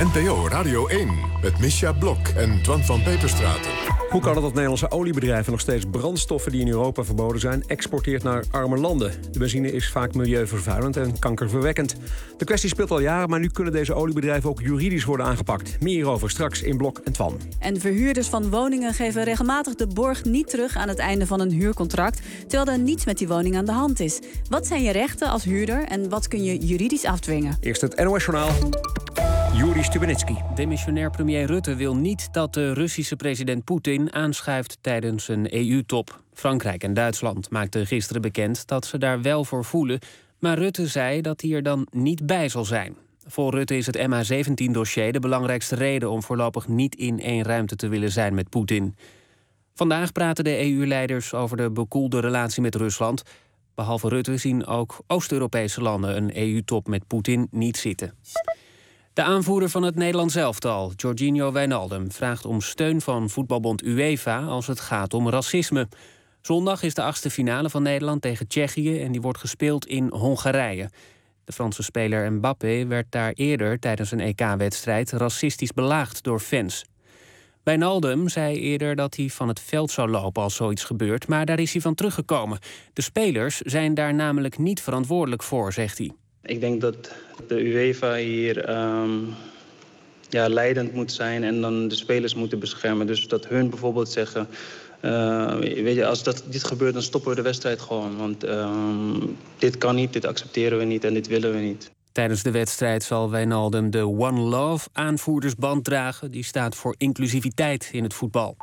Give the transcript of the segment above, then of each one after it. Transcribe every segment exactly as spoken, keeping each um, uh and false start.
N P O Radio één met Misja Blok en Twan van Peperstraten. Hoe kan het dat Nederlandse oliebedrijven nog steeds brandstoffen die in Europa verboden zijn exporteert naar arme landen? De benzine is vaak milieuvervuilend en kankerverwekkend. De kwestie speelt al jaren, maar nu kunnen deze oliebedrijven ook juridisch worden aangepakt. Meer hierover straks in Blok en Twan. En verhuurders van woningen geven regelmatig de borg niet terug aan het einde van een huurcontract, terwijl er niets met die woning aan de hand is. Wat zijn je rechten als huurder en wat kun je juridisch afdwingen? Eerst het N O S-journaal. Juri Stubenitski. Demissionair premier Rutte wil niet dat de Russische president Poetin aanschuift tijdens een E U-top. Frankrijk en Duitsland maakten gisteren bekend dat ze daar wel voor voelen, maar Rutte zei dat hij er dan niet bij zal zijn. Voor Rutte is het M H zeventien-dossier de belangrijkste reden om voorlopig niet in één ruimte te willen zijn met Poetin. Vandaag praten de E U-leiders over de bekoelde relatie met Rusland. Behalve Rutte zien ook Oost-Europese landen een E U-top met Poetin niet zitten. De aanvoerder van het Nederlands elftal, Georginio Wijnaldum, vraagt om steun van voetbalbond UEFA als het gaat om racisme. Zondag is de achtste finale van Nederland tegen Tsjechië en die wordt gespeeld in Hongarije. De Franse speler Mbappé werd daar eerder tijdens een E K-wedstrijd racistisch belaagd door fans. Wijnaldum zei eerder dat hij van het veld zou lopen als zoiets gebeurt, maar daar is hij van teruggekomen. De spelers zijn daar namelijk niet verantwoordelijk voor, zegt hij. Ik denk dat de UEFA hier um, ja, leidend moet zijn en dan de spelers moeten beschermen. Dus dat hun bijvoorbeeld zeggen, uh, weet je, als dat, dit gebeurt, dan stoppen we de wedstrijd gewoon. Want um, dit kan niet, dit accepteren we niet en dit willen we niet. Tijdens de wedstrijd zal Wijnaldum de One Love aanvoerdersband dragen. Die staat voor inclusiviteit in het voetbal.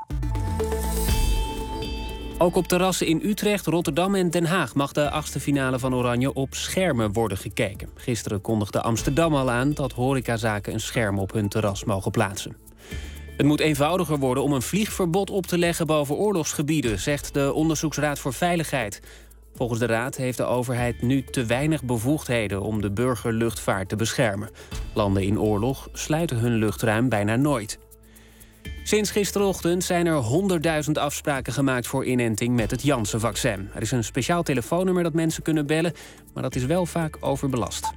Ook op terrassen in Utrecht, Rotterdam en Den Haag mag de achtste finale van Oranje op schermen worden gekeken. Gisteren kondigde Amsterdam al aan dat horecazaken een scherm op hun terras mogen plaatsen. Het moet eenvoudiger worden om een vliegverbod op te leggen boven oorlogsgebieden, zegt de Onderzoeksraad voor Veiligheid. Volgens de raad heeft de overheid nu te weinig bevoegdheden om de burgerluchtvaart te beschermen. Landen in oorlog sluiten hun luchtruim bijna nooit. Sinds gisterochtend zijn er honderdduizend afspraken gemaakt voor inenting met het Janssen-vaccin. Er is een speciaal telefoonnummer dat mensen kunnen bellen, maar dat is wel vaak overbelast.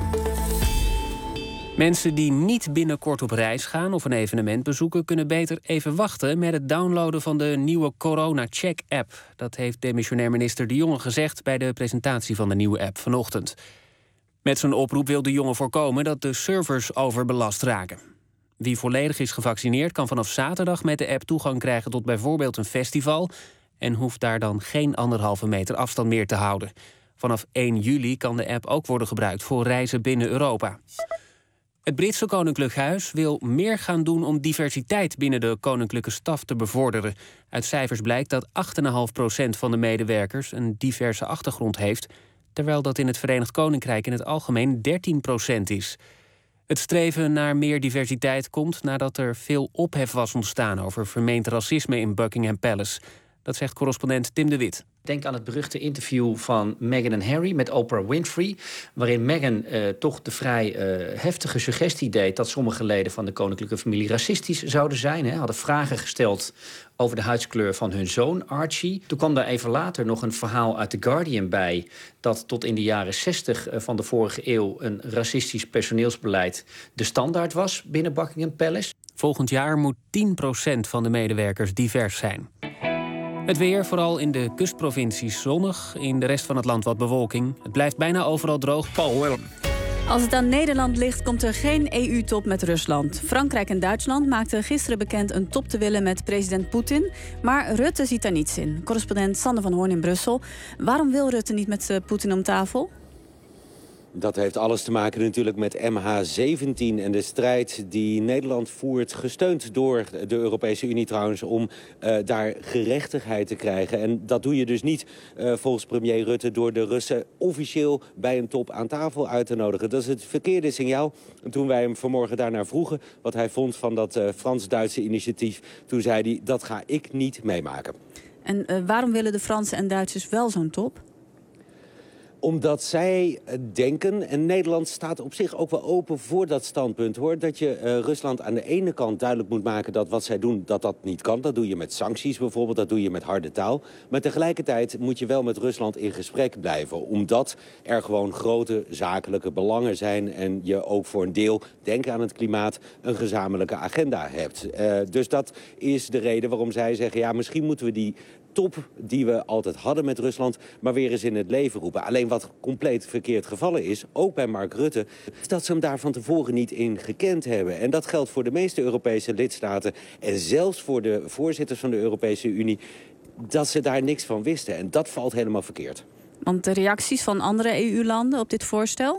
Mensen die niet binnenkort op reis gaan of een evenement bezoeken, kunnen beter even wachten met het downloaden van de nieuwe Corona-check-app. Dat heeft demissionair minister De Jonge gezegd bij de presentatie van de nieuwe app vanochtend. Met zijn oproep wil De Jonge voorkomen dat de servers overbelast raken. Wie volledig is gevaccineerd kan vanaf zaterdag met de app toegang krijgen tot bijvoorbeeld een festival en hoeft daar dan geen anderhalve meter afstand meer te houden. Vanaf één juli kan de app ook worden gebruikt voor reizen binnen Europa. Het Britse Koninklijk Huis wil meer gaan doen om diversiteit binnen de koninklijke staf te bevorderen. Uit cijfers blijkt dat acht komma vijf procent van de medewerkers een diverse achtergrond heeft, terwijl dat in het Verenigd Koninkrijk in het algemeen dertien procent is. Het streven naar meer diversiteit komt nadat er veel ophef was ontstaan over vermeend racisme in Buckingham Palace. Dat zegt correspondent Tim de Wit. Denk aan het beruchte interview van Meghan en Harry met Oprah Winfrey, waarin Meghan uh, toch de vrij uh, heftige suggestie deed dat sommige leden van de koninklijke familie racistisch zouden zijn. Hè. Hadden vragen gesteld over de huidskleur van hun zoon Archie. Toen kwam daar even later nog een verhaal uit The Guardian bij dat tot in de jaren zestig van de vorige eeuw een racistisch personeelsbeleid de standaard was binnen Buckingham Palace. Volgend jaar moet tien procent van de medewerkers divers zijn. Het weer, vooral in de kustprovincies zonnig. In de rest van het land wat bewolking. Het blijft bijna overal droog. Paul Willem. Als het aan Nederland ligt, komt er geen E U-top met Rusland. Frankrijk en Duitsland maakten gisteren bekend een top te willen met president Poetin. Maar Rutte ziet daar niets in. Correspondent Sander van Hoorn in Brussel. Waarom wil Rutte niet met uh, Poetin om tafel? Dat heeft alles te maken natuurlijk met M H zeventien en de strijd die Nederland voert, gesteund door de Europese Unie trouwens, om uh, daar gerechtigheid te krijgen. En dat doe je dus niet uh, volgens premier Rutte door de Russen officieel bij een top aan tafel uit te nodigen. Dat is het verkeerde signaal. En toen wij hem vanmorgen daarnaar vroegen wat hij vond van dat uh, Frans-Duitse initiatief, toen zei hij, dat ga ik niet meemaken. En uh, waarom willen de Fransen en Duitsers wel zo'n top? Omdat zij denken, en Nederland staat op zich ook wel open voor dat standpunt, hoor, dat je uh, Rusland aan de ene kant duidelijk moet maken dat wat zij doen, dat dat niet kan. Dat doe je met sancties bijvoorbeeld, dat doe je met harde taal. Maar tegelijkertijd moet je wel met Rusland in gesprek blijven, omdat er gewoon grote zakelijke belangen zijn en je ook voor een deel, denk aan het klimaat, een gezamenlijke agenda hebt. Uh, dus dat is de reden waarom zij zeggen, ja, misschien moeten we die top die we altijd hadden met Rusland, maar weer eens in het leven roepen. Alleen wat compleet verkeerd gevallen is, ook bij Mark Rutte, is dat ze hem daar van tevoren niet in gekend hebben. En dat geldt voor de meeste Europese lidstaten en zelfs voor de voorzitters van de Europese Unie, dat ze daar niks van wisten. En dat valt helemaal verkeerd. Want de reacties van andere E U-landen op dit voorstel?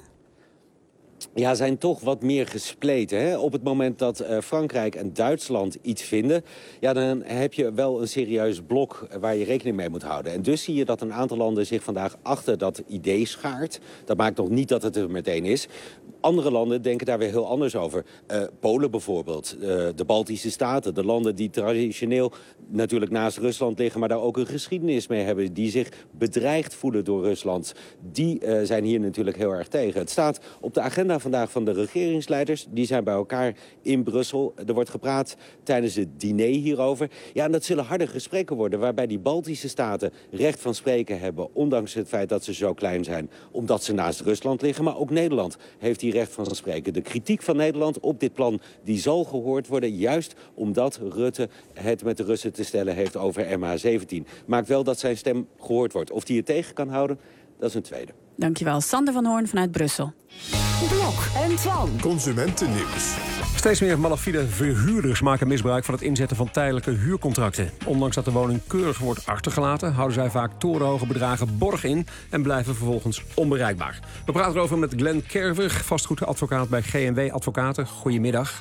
Ja, zijn toch wat meer gespleten. Hè? Op het moment dat uh, Frankrijk en Duitsland iets vinden, ja, dan heb je wel een serieus blok waar je rekening mee moet houden. En dus zie je dat een aantal landen zich vandaag achter dat idee schaart. Dat maakt nog niet dat het er meteen is. Andere landen denken daar weer heel anders over. Uh, Polen bijvoorbeeld, uh, de Baltische Staten, de landen die traditioneel natuurlijk naast Rusland liggen, maar daar ook een geschiedenis mee hebben, die zich bedreigd voelen door Rusland. Die uh, zijn hier natuurlijk heel erg tegen. Het staat op de agenda vandaag van de regeringsleiders. Die zijn bij elkaar in Brussel. Er wordt gepraat tijdens het diner hierover. Ja, en dat zullen harde gesprekken worden, waarbij die Baltische staten recht van spreken hebben, ondanks het feit dat ze zo klein zijn, omdat ze naast Rusland liggen. Maar ook Nederland heeft hier recht van spreken. De kritiek van Nederland op dit plan, die zal gehoord worden, juist omdat Rutte het met de Russen te stellen heeft over M H zeventien. Maakt wel dat zijn stem gehoord wordt. Of die het tegen kan houden, dat is een tweede. Dankjewel, Sander van Hoorn vanuit Brussel. Blok en Twan. Consumentennieuws. Steeds meer malafide verhuurders maken misbruik van het inzetten van tijdelijke huurcontracten. Ondanks dat de woning keurig wordt achtergelaten, houden zij vaak torenhoge bedragen borg in en blijven vervolgens onbereikbaar. We praten erover met Glenn Kerver, vastgoedadvocaat bij G en W Advocaten. Goedemiddag.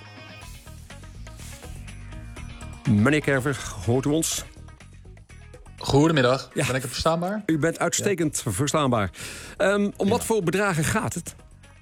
Meneer Kerver, hoort u ons? Goedemiddag, ja. Ben ik het verstaanbaar? U bent uitstekend ja. verstaanbaar. Um, om ja. wat voor bedragen gaat het?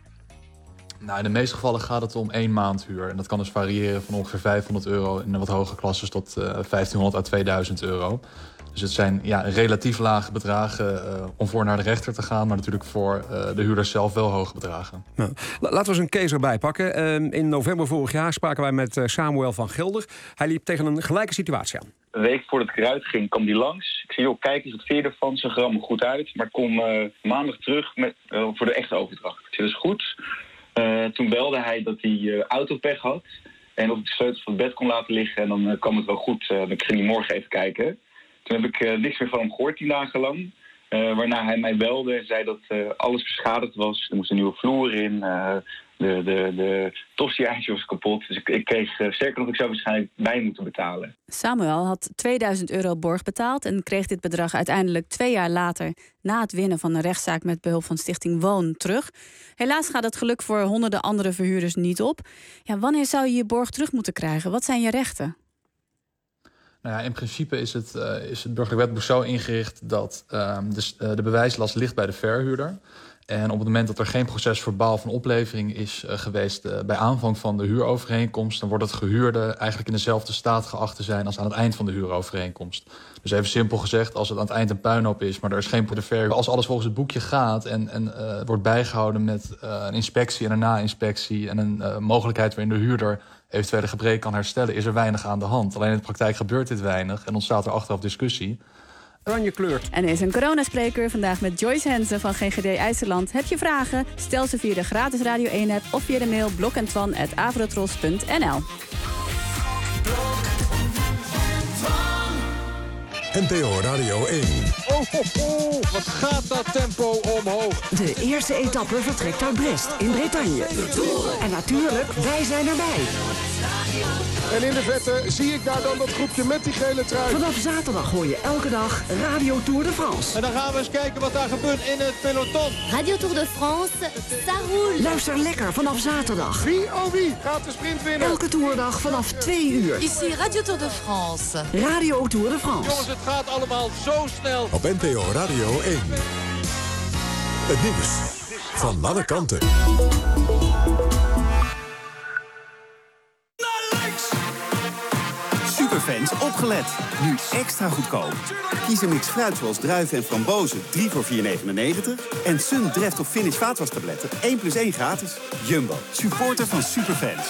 Nou, in de meeste gevallen gaat het om één maand huur. En dat kan dus variëren van ongeveer vijfhonderd euro in de wat hogere klasses tot uh, vijftienhonderd à tweeduizend euro. Dus het zijn ja, relatief lage bedragen uh, om voor naar de rechter te gaan, maar natuurlijk voor uh, de huurders zelf wel hoge bedragen. Nou, laten we eens een case erbij pakken. Uh, in november vorig jaar spraken wij met uh, Samuel van Gelder. Hij liep tegen een gelijke situatie aan. Een week voordat ik eruit ging, kwam die langs. Ik zei, joh, kijk eens, wat vind je ervan? Ze rammen goed uit. Maar ik kom uh, maandag terug met, uh, voor de echte overdracht. Ik zei, dat is goed. Uh, toen belde hij dat hij uh, autopech had. En of ik de sleutels van het bed kon laten liggen. En dan uh, kwam het wel goed. Uh, dan ging hij morgen even kijken. Toen heb ik uh, niks meer van hem gehoord, tien dagen lang. Uh, waarna hij mij belde en zei dat uh, alles beschadigd was. Er moest een nieuwe vloer in. Uh, de de, de tosti-ijsje was kapot. Dus ik, ik kreeg, uh, sterker nog, ik zou waarschijnlijk bij moeten betalen. Samuel had tweeduizend euro borg betaald en kreeg dit bedrag uiteindelijk twee jaar later, na het winnen van een rechtszaak met behulp van Stichting Woon, terug. Helaas gaat het geluk voor honderden andere verhuurders niet op. Ja, wanneer zou je je borg terug moeten krijgen? Wat zijn je rechten? Nou ja, in principe is het, uh, is het burgerlijk wetboek zo ingericht dat uh, de, uh, de bewijslast ligt bij de verhuurder. En op het moment dat er geen proces verbaal van oplevering is uh, geweest uh, bij aanvang van de huurovereenkomst, dan wordt het gehuurde eigenlijk in dezelfde staat geacht te zijn als aan het eind van de huurovereenkomst. Dus even simpel gezegd, als het aan het eind een puinhoop is, maar er is geen verhuurder, als alles volgens het boekje gaat en, en uh, wordt bijgehouden met uh, een inspectie en een na-inspectie en een uh, mogelijkheid waarin de huurder eventuele gebreken kan herstellen, is er weinig aan de hand. Alleen in de praktijk gebeurt dit weinig en ontstaat er achteraf discussie. Oranje kleurt. En er is een coronaspreker vandaag met Joyce Hensen van G G D IJsseland. Heb je vragen? Stel ze via de gratis Radio één app of via de mail blokentwan at avrotros punt n l. N P O Radio één. Oh, ho, ho, wat gaat dat tempo omhoog. De eerste etappe vertrekt uit Brest in Bretagne. En natuurlijk, wij zijn erbij. En in de vette zie ik daar dan dat groepje met die gele trui. Vanaf zaterdag hoor je elke dag Radio Tour de France. En dan gaan we eens kijken wat daar gebeurt in het peloton. Radio Tour de France, ça roule. Luister lekker vanaf zaterdag. Wie, oh wie, gaat de sprint winnen? Elke toerdag vanaf twee uur. Ici Radio Tour de France. Radio Tour de France. Jongens, het gaat allemaal zo snel. Op N P O Radio één. Het nieuws van alle kanten. superfans opgelet. Nu extra goedkoop. Kies een mix fruit zoals druiven en frambozen, drie voor vier negenennegentig. En Sun Dreft of Finish vaatwastabletten, één plus één gratis. Jumbo, supporter van superfans.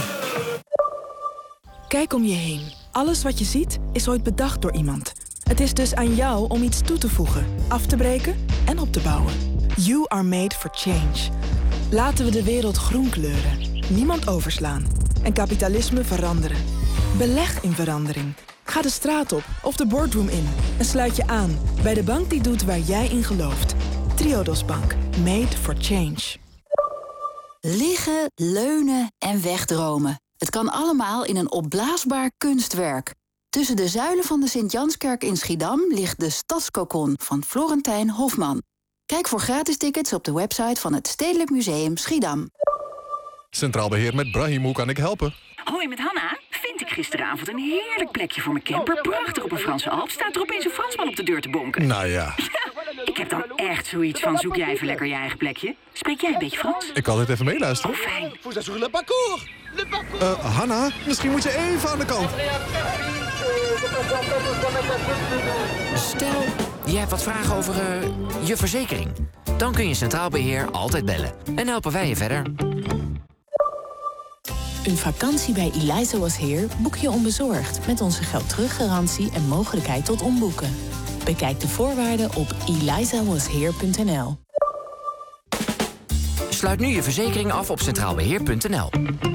Kijk om je heen. Alles wat je ziet is ooit bedacht door iemand. Het is dus aan jou om iets toe te voegen, af te breken en op te bouwen. You are made for change. Laten we de wereld groen kleuren. Niemand overslaan. En kapitalisme veranderen. Beleg in verandering. Ga de straat op of de boardroom in. En sluit je aan bij de bank die doet waar jij in gelooft. Triodos Bank. Made for change. Liggen, leunen en wegdromen. Het kan allemaal in een opblaasbaar kunstwerk. Tussen de zuilen van de Sint-Janskerk in Schiedam ligt de Stadskokon van Florentijn Hofman. Kijk voor gratis tickets op de website van het Stedelijk Museum Schiedam. Centraal Beheer met Brahim, hoe kan ik helpen? Hoi, met Hanna. Vind ik gisteravond een heerlijk plekje voor mijn camper. Prachtig op een Franse Alp. Staat er opeens een Fransman op de deur te bonken. Nou ja. Ik heb dan echt zoiets van, zoek jij even lekker je eigen plekje. Spreek jij een beetje Frans? Ik kan dit even meeluisteren. Oh, fijn. Uh, Hanna, misschien moet je even aan de kant. Stel, je hebt wat vragen over uh, je verzekering. Dan kun je Centraal Beheer altijd bellen. En helpen wij je verder. Een vakantie bij Eliza Was Here boek je onbezorgd... met onze geldteruggarantie en mogelijkheid tot omboeken. Bekijk de voorwaarden op eliza was here punt n l. Sluit nu je verzekering af op centraal beheer punt n l.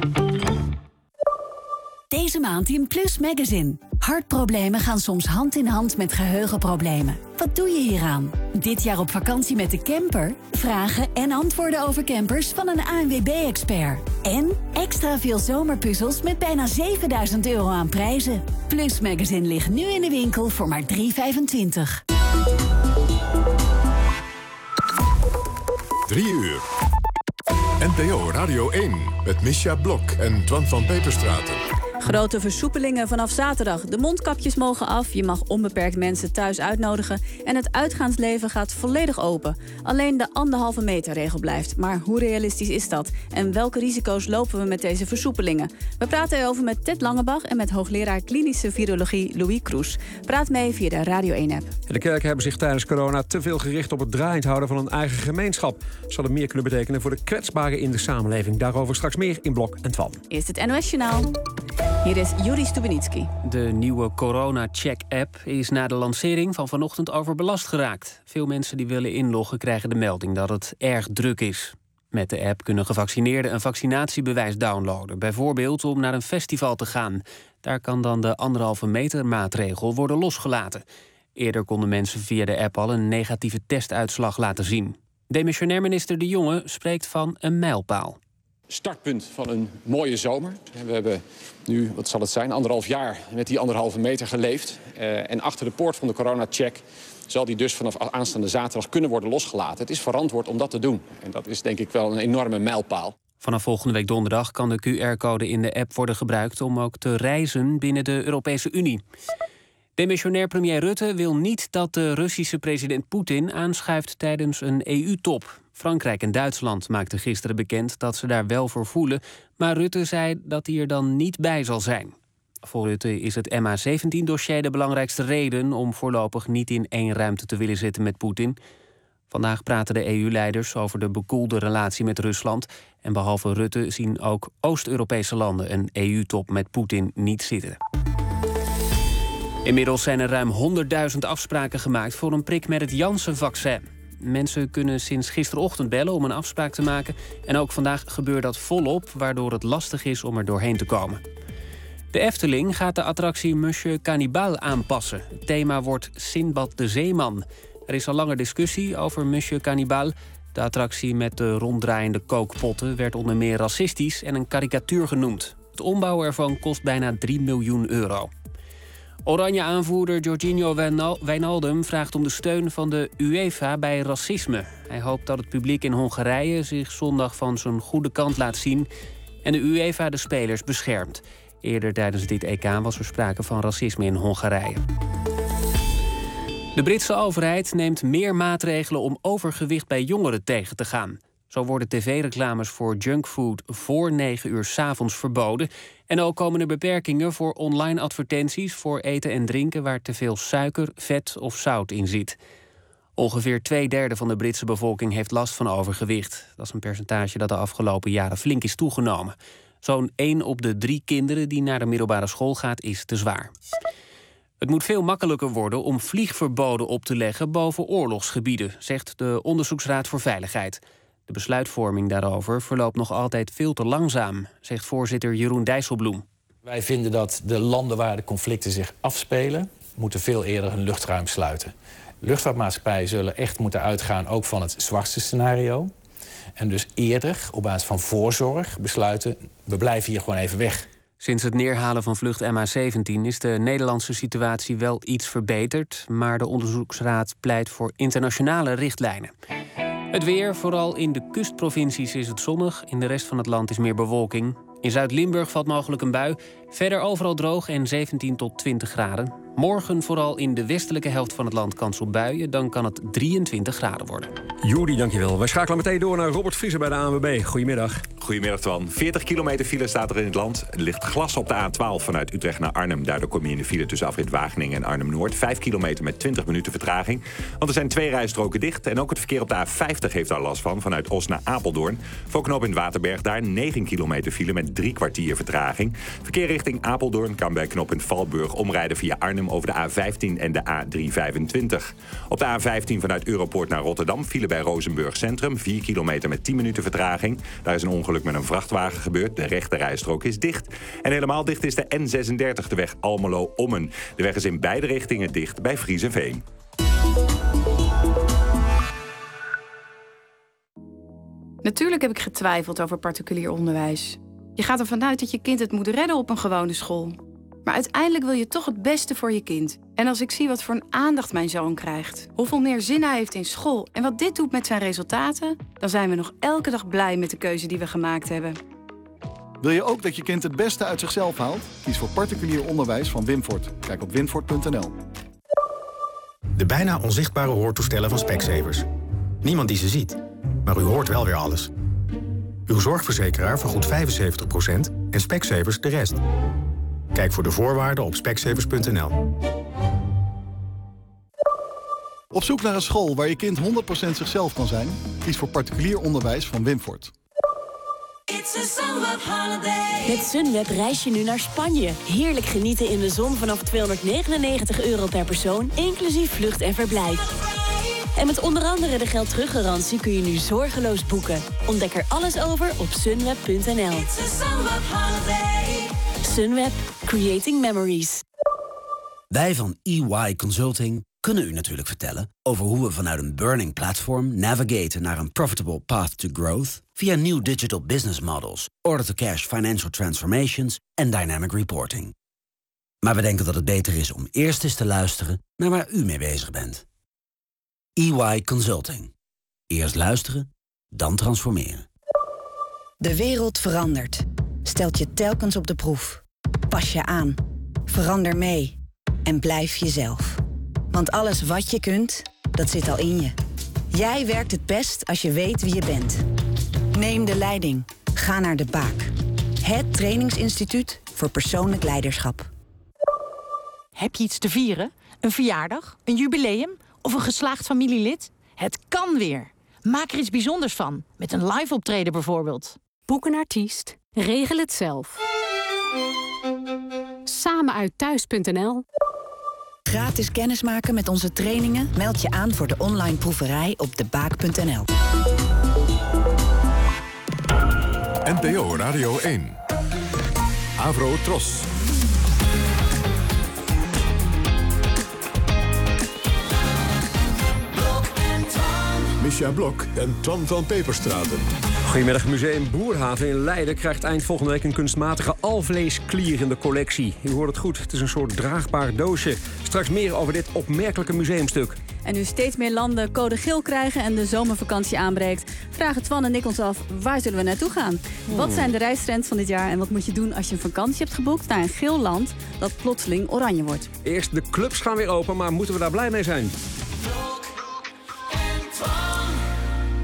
Deze maand in Plus Magazine. Hartproblemen gaan soms hand in hand met geheugenproblemen. Wat doe je hieraan? Dit jaar op vakantie met de camper? Vragen en antwoorden over campers van een A N W B-expert. En extra veel zomerpuzzels met bijna zevenduizend euro aan prijzen. Plus Magazine ligt nu in de winkel voor maar drie vijfentwintig. Drie uur. N P O Radio één met Misja Blok en Twan van Peperstraten. Grote versoepelingen vanaf zaterdag. De mondkapjes mogen af, je mag onbeperkt mensen thuis uitnodigen... en het uitgaansleven gaat volledig open. Alleen de anderhalve meter regel blijft. Maar hoe realistisch is dat? En welke risico's lopen we met deze versoepelingen? We praten erover met Ted Langebach en met hoogleraar klinische virologie Louis Kroes. Praat mee via de Radio één-app. De kerken hebben zich tijdens corona te veel gericht op het draaiend houden van een eigen gemeenschap. Zal het meer kunnen betekenen voor de kwetsbaren in de samenleving. Daarover straks meer in Blok en Twan. Eerst het N O S-journaal. Hier is Juri Stubenitski. De nieuwe corona-check-app is na de lancering van vanochtend overbelast geraakt. Veel mensen die willen inloggen krijgen de melding dat het erg druk is. Met de app kunnen gevaccineerden een vaccinatiebewijs downloaden. Bijvoorbeeld om naar een festival te gaan. Daar kan dan de anderhalve meter maatregel worden losgelaten. Eerder konden mensen via de app al een negatieve testuitslag laten zien. Demissionair minister De Jonge spreekt van een mijlpaal. Startpunt van een mooie zomer. We hebben nu, wat zal het zijn, anderhalf jaar met die anderhalve meter geleefd. Uh, en achter de poort van de coronacheck zal die dus vanaf aanstaande zaterdag kunnen worden losgelaten. Het is verantwoord om dat te doen. En dat is denk ik wel een enorme mijlpaal. Vanaf volgende week donderdag kan de Q R-code in de app worden gebruikt om ook te reizen binnen de Europese Unie. Demissionair premier Rutte wil niet dat de Russische president Poetin aanschuift tijdens een E U-top. Frankrijk en Duitsland maakten gisteren bekend dat ze daar wel voor voelen, maar Rutte zei dat hij er dan niet bij zal zijn. Voor Rutte is het M H zeventien-dossier de belangrijkste reden om voorlopig niet in één ruimte te willen zitten met Poetin. Vandaag praten de E U-leiders over de bekoelde relatie met Rusland. En behalve Rutte zien ook Oost-Europese landen een E U-top met Poetin niet zitten. Inmiddels zijn er ruim honderdduizend afspraken gemaakt voor een prik met het Janssen-vaccin. Mensen kunnen sinds gisterochtend bellen om een afspraak te maken. En ook vandaag gebeurt dat volop, waardoor het lastig is om er doorheen te komen. De Efteling gaat de attractie Monsieur Cannibal aanpassen. Het thema wordt Sinbad de Zeeman. Er is al langer discussie over Monsieur Cannibal. De attractie met de ronddraaiende kookpotten werd onder meer racistisch en een karikatuur genoemd. Het ombouwen ervan kost bijna drie miljoen euro. Oranje-aanvoerder Jorginho Wijnaldum vraagt om de steun van de UEFA bij racisme. Hij hoopt dat het publiek in Hongarije zich zondag van zijn goede kant laat zien en de UEFA de spelers beschermt. Eerder tijdens dit E K was er sprake van racisme in Hongarije. De Britse overheid neemt meer maatregelen om overgewicht bij jongeren tegen te gaan. Zo worden tv-reclames voor junkfood voor negen uur 's avonds verboden. En ook komen er beperkingen voor online advertenties voor eten en drinken waar te veel suiker, vet of zout in zit. Ongeveer twee derde van de Britse bevolking heeft last van overgewicht. Dat is een percentage dat de afgelopen jaren flink is toegenomen. Zo'n één op de drie kinderen die naar de middelbare school gaat is te zwaar. Het moet veel makkelijker worden om vliegverboden op te leggen boven oorlogsgebieden, zegt de Onderzoeksraad voor Veiligheid. De besluitvorming daarover verloopt nog altijd veel te langzaam, zegt voorzitter Jeroen Dijsselbloem. Wij vinden dat de landen waar de conflicten zich afspelen, moeten veel eerder hun luchtruim sluiten. Luchtvaartmaatschappijen zullen echt moeten uitgaan ook van het zwartste scenario. En dus eerder, op basis van voorzorg, besluiten, we blijven hier gewoon even weg. Sinds het neerhalen van vlucht M H zeventien is de Nederlandse situatie wel iets verbeterd, maar de onderzoeksraad pleit voor internationale richtlijnen. Het weer, vooral in de kustprovincies is het zonnig. In de rest van het land is meer bewolking. In Zuid-Limburg valt mogelijk een bui. Verder overal droog en zeventien tot twintig graden. Morgen vooral in de westelijke helft van het land kans op buien. Dan kan het drieëntwintig graden worden. Jordi, dankjewel. Wij schakelen meteen door naar Robert Vriezer bij de A N W B. Goedemiddag. Goedemiddag, Twan. veertig kilometer file staat er in het land. Er ligt glas op de A twaalf vanuit Utrecht naar Arnhem. Daardoor kom je in de file tussen afrit Wageningen en Arnhem-Noord. vijf kilometer met twintig minuten vertraging. Want er zijn twee rijstroken dicht. En ook het verkeer op de A vijftig heeft daar last van. Vanuit Os naar Apeldoorn. Voor knooppunt Waterberg daar negen kilometer file met drie kwartier vertraging. Verkeer richting Apeldoorn kan bij knooppunt Valburg omrijden via Arnhem over de A vijftien en de A driehonderdvijfentwintig. Op de A vijftien vanuit Europoort naar Rotterdam file bij Rozenburg Centrum. vier kilometer met tien minuten vertraging. Daar is een ongeluk met een vrachtwagen gebeurd. De rechte rijstrook is dicht. En helemaal dicht is de N zesendertig, de weg Almelo-Ommen. De weg is in beide richtingen dicht bij Friezenveen. Natuurlijk heb ik getwijfeld over particulier onderwijs. Je gaat ervan uit dat je kind het moet redden op een gewone school. Maar uiteindelijk wil je toch het beste voor je kind. En als ik zie wat voor een aandacht mijn zoon krijgt, hoeveel meer zin hij heeft in school en wat dit doet met zijn resultaten, dan zijn we nog elke dag blij met de keuze die we gemaakt hebben. Wil je ook dat je kind het beste uit zichzelf haalt? Kies voor particulier onderwijs van Wimfort. Kijk op wimfort punt n l. De bijna onzichtbare hoortoestellen van Specsavers. Niemand die ze ziet, maar u hoort wel weer alles. Uw zorgverzekeraar vergoedt vijfenzeventig procent en Specsavers de rest. Kijk voor de voorwaarden op specsavers punt n l. Op zoek naar een school waar je kind honderd procent zichzelf kan zijn? Kies voor particulier onderwijs van Wimfort. Met Sunweb reis je nu naar Spanje. Heerlijk genieten in de zon vanaf tweehonderdnegenennegentig euro per persoon, inclusief vlucht en verblijf. En met onder andere de geldteruggarantie kun je nu zorgeloos boeken. Ontdek er alles over op sunweb punt n l. Sunweb. Creating Memories. Wij van E Y Consulting kunnen u natuurlijk vertellen over hoe we vanuit een burning platform navigaten naar een profitable path to growth via new digital business models, order-to-cash financial transformations en dynamic reporting. Maar we denken dat het beter is om eerst eens te luisteren naar waar u mee bezig bent. E Y Consulting. Eerst luisteren, dan transformeren. De wereld verandert. Stelt je telkens op de proef. Pas je aan. Verander mee. En blijf jezelf. Want alles wat je kunt, dat zit al in je. Jij werkt het best als je weet wie je bent. Neem de leiding. Ga naar de Baak. Het trainingsinstituut voor persoonlijk leiderschap. Heb je iets te vieren? Een verjaardag? Een jubileum? Of een geslaagd familielid? Het kan weer. Maak er iets bijzonders van. Met een live optreden bijvoorbeeld. Boek een artiest. Regel het zelf. Samen uit thuis punt n l. Gratis kennismaken met onze trainingen? Meld je aan voor de online proeverij op de baak punt n l. N P O Radio één. Avro Tros. Misja Blok en Twan van Peperstraten. Goedemiddag, Museum Boerhaven in Leiden krijgt eind volgende week een kunstmatige alvleesklier in de collectie. U hoort het goed, het is een soort draagbaar doosje. Straks meer over dit opmerkelijke museumstuk. En nu steeds meer landen code geel krijgen en de zomervakantie aanbreekt, vragen Twan en ik ons af, waar zullen we naartoe gaan? Hmm. Wat zijn de reistrends van dit jaar en wat moet je doen als je een vakantie hebt geboekt naar een geel land dat plotseling oranje wordt? Eerst de clubs gaan weer open, maar moeten we daar blij mee zijn?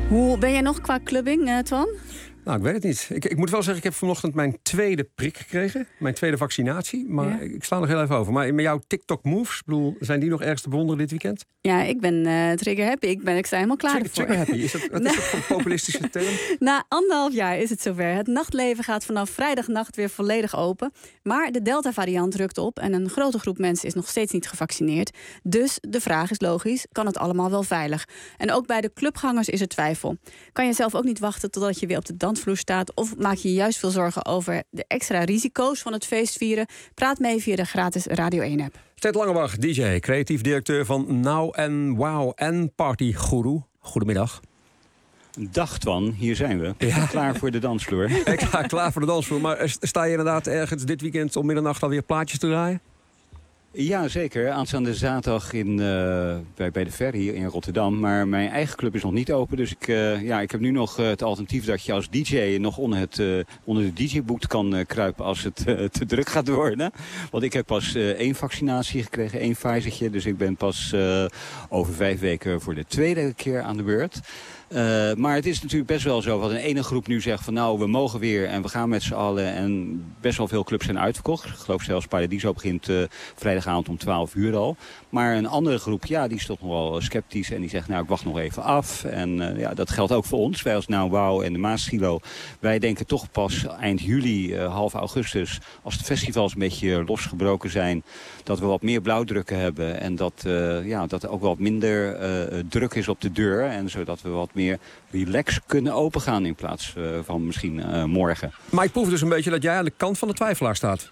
Hoe ben jij nog qua clubbing, uh, Twan? Nou, ik weet het niet. Ik, ik moet wel zeggen, ik heb vanochtend mijn tweede prik gekregen. Mijn tweede vaccinatie. Maar ja. ik sla nog heel even over. Maar met jouw TikTok-moves, bedoel, zijn die nog ergens te bewonderen dit weekend? Ja, ik ben uh, trigger happy. Ik ben ik sta helemaal klaar trigger, voor. Trigger happy, is dat, wat is dat voor een populistische term? Na anderhalf jaar is het zover. Het nachtleven gaat vanaf vrijdagnacht weer volledig open. Maar de Delta-variant rukt op en een grote groep mensen is nog steeds niet gevaccineerd. Dus de vraag is logisch, kan het allemaal wel veilig? En ook bij de clubgangers is er twijfel. Kan je zelf ook niet wachten totdat je weer op de dansvloer staat? Of maak je je juist veel zorgen over de extra risico's van het feestvieren? Praat mee via de gratis Radio één-app. Ted Langebach, D J, creatief directeur van Now and Wow en Party Guru. Goedemiddag. Dag Twan, hier zijn we. Ja. Klaar voor de dansvloer. Ik ga klaar voor de dansvloer. Maar sta je inderdaad ergens dit weekend om middernacht alweer plaatjes te draaien? Ja, zeker. Aanstaande zaterdag in, uh, bij, bij de Ver hier in Rotterdam. Maar mijn eigen club is nog niet open. Dus ik, uh, ja, ik heb nu nog uh, het alternatief dat je als D J nog onder, het, uh, onder de D J-boot kan uh, kruipen als het uh, te druk gaat worden. Want ik heb pas uh, één vaccinatie gekregen, één Pfizertje. Dus ik ben pas uh, over vijf weken voor de tweede keer aan de beurt. Uh, maar het is natuurlijk best wel zo, wat een ene groep nu zegt van nou, we mogen weer en we gaan met z'n allen. En best wel veel clubs zijn uitverkocht. Ik geloof zelfs Paradiso begint uh, vrijdagavond om twaalf uur al. Maar een andere groep, ja, die is toch nog wel sceptisch en die zegt nou, ik wacht nog even af. En uh, ja, dat geldt ook voor ons. Wij als Nou Wow en de Maasilo, wij denken toch pas eind juli, uh, half augustus, als de festivals een beetje losgebroken zijn, dat we wat meer blauwdrukken hebben. En dat, uh, ja, dat er ook wat minder uh, druk is op de deur. En zodat we wat meer relax kunnen opengaan in plaats uh, van misschien uh, morgen. Maar ik proef dus een beetje dat jij aan de kant van de twijfelaar staat.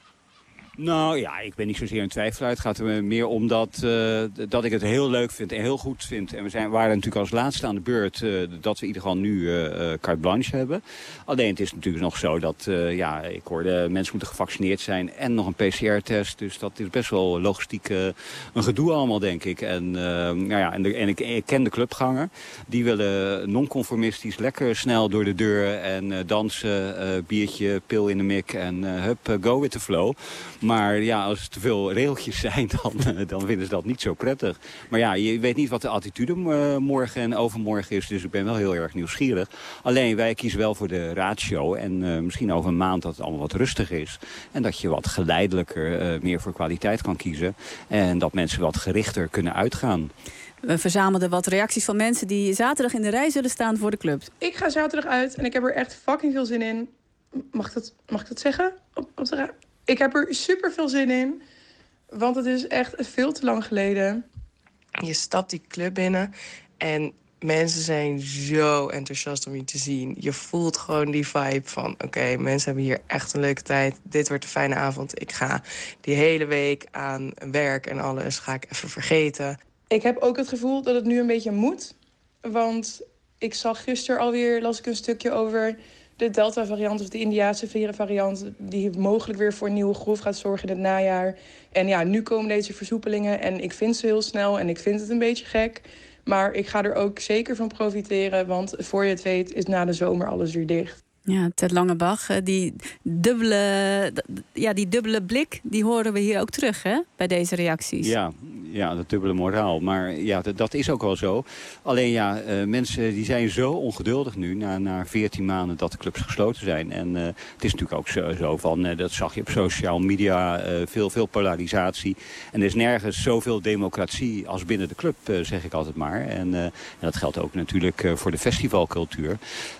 Nou ja, ik ben niet zozeer een twijfelaar. Het gaat er meer om dat, uh, dat ik het heel leuk vind en heel goed vind. En we zijn, waren natuurlijk als laatste aan de beurt uh, dat we in ieder geval nu uh, carte blanche hebben. Alleen het is natuurlijk nog zo dat, uh, ja, ik hoorde mensen moeten gevaccineerd zijn en nog een P C R-test. Dus dat is best wel logistiek uh, een gedoe allemaal, denk ik. En, uh, nou ja, en, de, en ik, ik ken de clubganger. Die willen non-conformistisch lekker snel door de deur en uh, dansen, uh, biertje, pil in de mik en uh, hup, uh, go with the flow. Maar ja, als er te veel regeltjes zijn, dan, dan vinden ze dat niet zo prettig. Maar ja, je weet niet wat de attitude uh, morgen en overmorgen is. Dus ik ben wel heel erg nieuwsgierig. Alleen, wij kiezen wel voor de ratio. En uh, misschien over een maand dat het allemaal wat rustiger is. En dat je wat geleidelijker uh, meer voor kwaliteit kan kiezen. En dat mensen wat gerichter kunnen uitgaan. We verzamelden wat reacties van mensen die zaterdag in de rij zullen staan voor de club. Ik ga zaterdag uit en ik heb er echt fucking veel zin in. Mag ik dat, mag ik dat zeggen? Op, op de ra- Ik heb er super veel zin in, want het is echt veel te lang geleden. Je stapt die club binnen en mensen zijn zo enthousiast om je te zien. Je voelt gewoon die vibe van, oké, okay, mensen hebben hier echt een leuke tijd. Dit wordt een fijne avond. Ik ga die hele week aan werk en alles ga ik even vergeten. Ik heb ook het gevoel dat het nu een beetje moet. Want ik zag gisteren alweer, las ik een stukje over de Delta-variant of de Indiase variant, die mogelijk weer voor een nieuwe groef gaat zorgen in het najaar. En ja, nu komen deze versoepelingen en ik vind ze heel snel en ik vind het een beetje gek. Maar ik ga er ook zeker van profiteren, want voor je het weet is na de zomer alles weer dicht. Ja, Ted Langebach, die dubbele, ja, die dubbele blik, die horen we hier ook terug, hè, bij deze reacties. Ja, ja, dat dubbele moraal. Maar ja, dat, dat is ook wel zo. Alleen ja, uh, mensen die zijn zo ongeduldig nu, na, na veertien maanden dat de clubs gesloten zijn. En uh, het is natuurlijk ook zo, zo van, uh, dat zag je op social media, uh, veel, veel polarisatie. En er is nergens zoveel democratie als binnen de club, uh, zeg ik altijd maar. En, uh, en dat geldt ook natuurlijk uh, voor de festivalcultuur.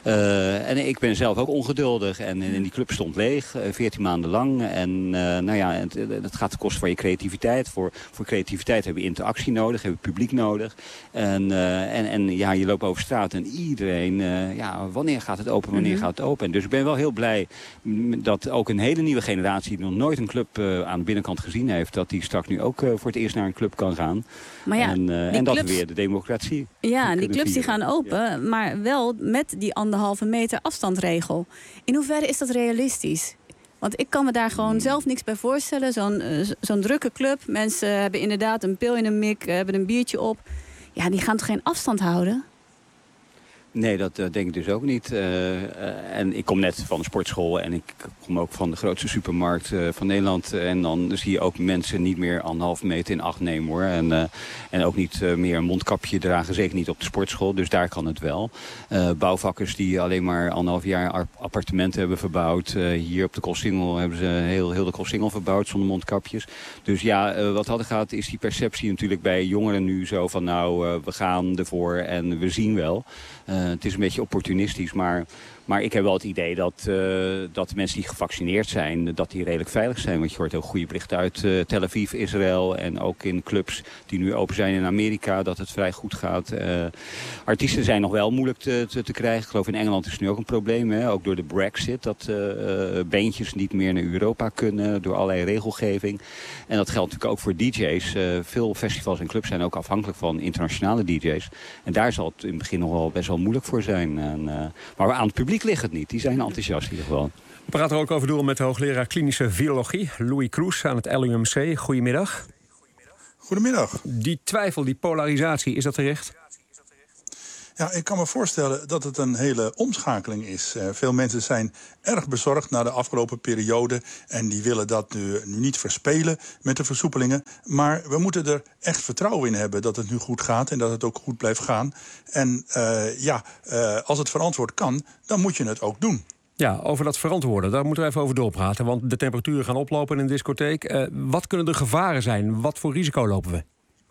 Uh, en ik ben zelf ook ongeduldig. En, en die club stond leeg, veertien maanden lang. En uh, nou ja, het, het gaat ten koste van je creativiteit. Voor, voor creativiteit heb je interactie nodig, heb je publiek nodig. En, uh, en, en ja, je loopt over straat en iedereen, uh, ja, wanneer gaat het open, wanneer gaat het open? Dus ik ben wel heel blij dat ook een hele nieuwe generatie die nog nooit een club uh, aan de binnenkant gezien heeft, dat die straks nu ook uh, voor het eerst naar een club kan gaan. Maar ja, en, uh, en clubs, dat we weer de democratie. Ja, die clubs vieren. die gaan open, ja. Maar wel met die anderhalve meter afstandregel. In hoeverre is dat realistisch? Want ik kan me daar gewoon zelf niks bij voorstellen. Zo'n, uh, zo'n drukke club. Mensen hebben inderdaad een pil in een mik, hebben een biertje op. Ja, die gaan toch geen afstand houden? Nee, dat uh, denk ik dus ook niet. Uh, uh, en ik kom net van de sportschool en ik kom ook van de grootste supermarkt uh, van Nederland. En dan zie je ook mensen niet meer anderhalve meter in acht nemen, hoor. En, uh, en ook niet uh, meer een mondkapje dragen, zeker niet op de sportschool. Dus daar kan het wel. Uh, bouwvakkers die alleen maar anderhalf jaar appartementen hebben verbouwd. Uh, hier op de Koolsingel hebben ze heel, heel de Koolsingel verbouwd zonder mondkapjes. Dus ja, uh, wat hadden gaat is die perceptie natuurlijk bij jongeren nu zo van nou, uh, we gaan ervoor en we zien wel. Uh, het is een beetje opportunistisch, maar, maar ik heb wel het idee dat, uh, dat de mensen die gevaccineerd zijn, dat die redelijk veilig zijn. Want je hoort ook goede berichten uit uh, Tel Aviv, Israël en ook in clubs die nu open zijn in Amerika, dat het vrij goed gaat. Uh, artiesten zijn nog wel moeilijk te, te, te krijgen. Ik geloof in Engeland is het nu ook een probleem, hè? Ook door de Brexit, dat uh, beentjes niet meer naar Europa kunnen door allerlei regelgeving. En dat geldt natuurlijk ook voor D J's. Uh, veel festivals en clubs zijn ook afhankelijk van internationale D J's. En daar zal het in het begin nog wel best wel moeilijk voor zijn. En, uh, maar aan het publiek ligt het niet. Die zijn enthousiast in ieder geval. We praten er ook over door met de hoogleraar klinische virologie, Louis Kroes aan het L U M C. Goedemiddag. Goedemiddag. Die twijfel, die polarisatie, is dat terecht? Ja, ik kan me voorstellen dat het een hele omschakeling is. Uh, veel mensen zijn erg bezorgd na de afgelopen periode en die willen dat nu, nu niet verspelen met de versoepelingen. Maar we moeten er echt vertrouwen in hebben dat het nu goed gaat en dat het ook goed blijft gaan. En uh, ja, uh, als het verantwoord kan, dan moet je het ook doen. Ja, over dat verantwoorden, daar moeten we even over doorpraten. Want de temperaturen gaan oplopen in een discotheek. Uh, wat kunnen de gevaren zijn? Wat voor risico lopen we?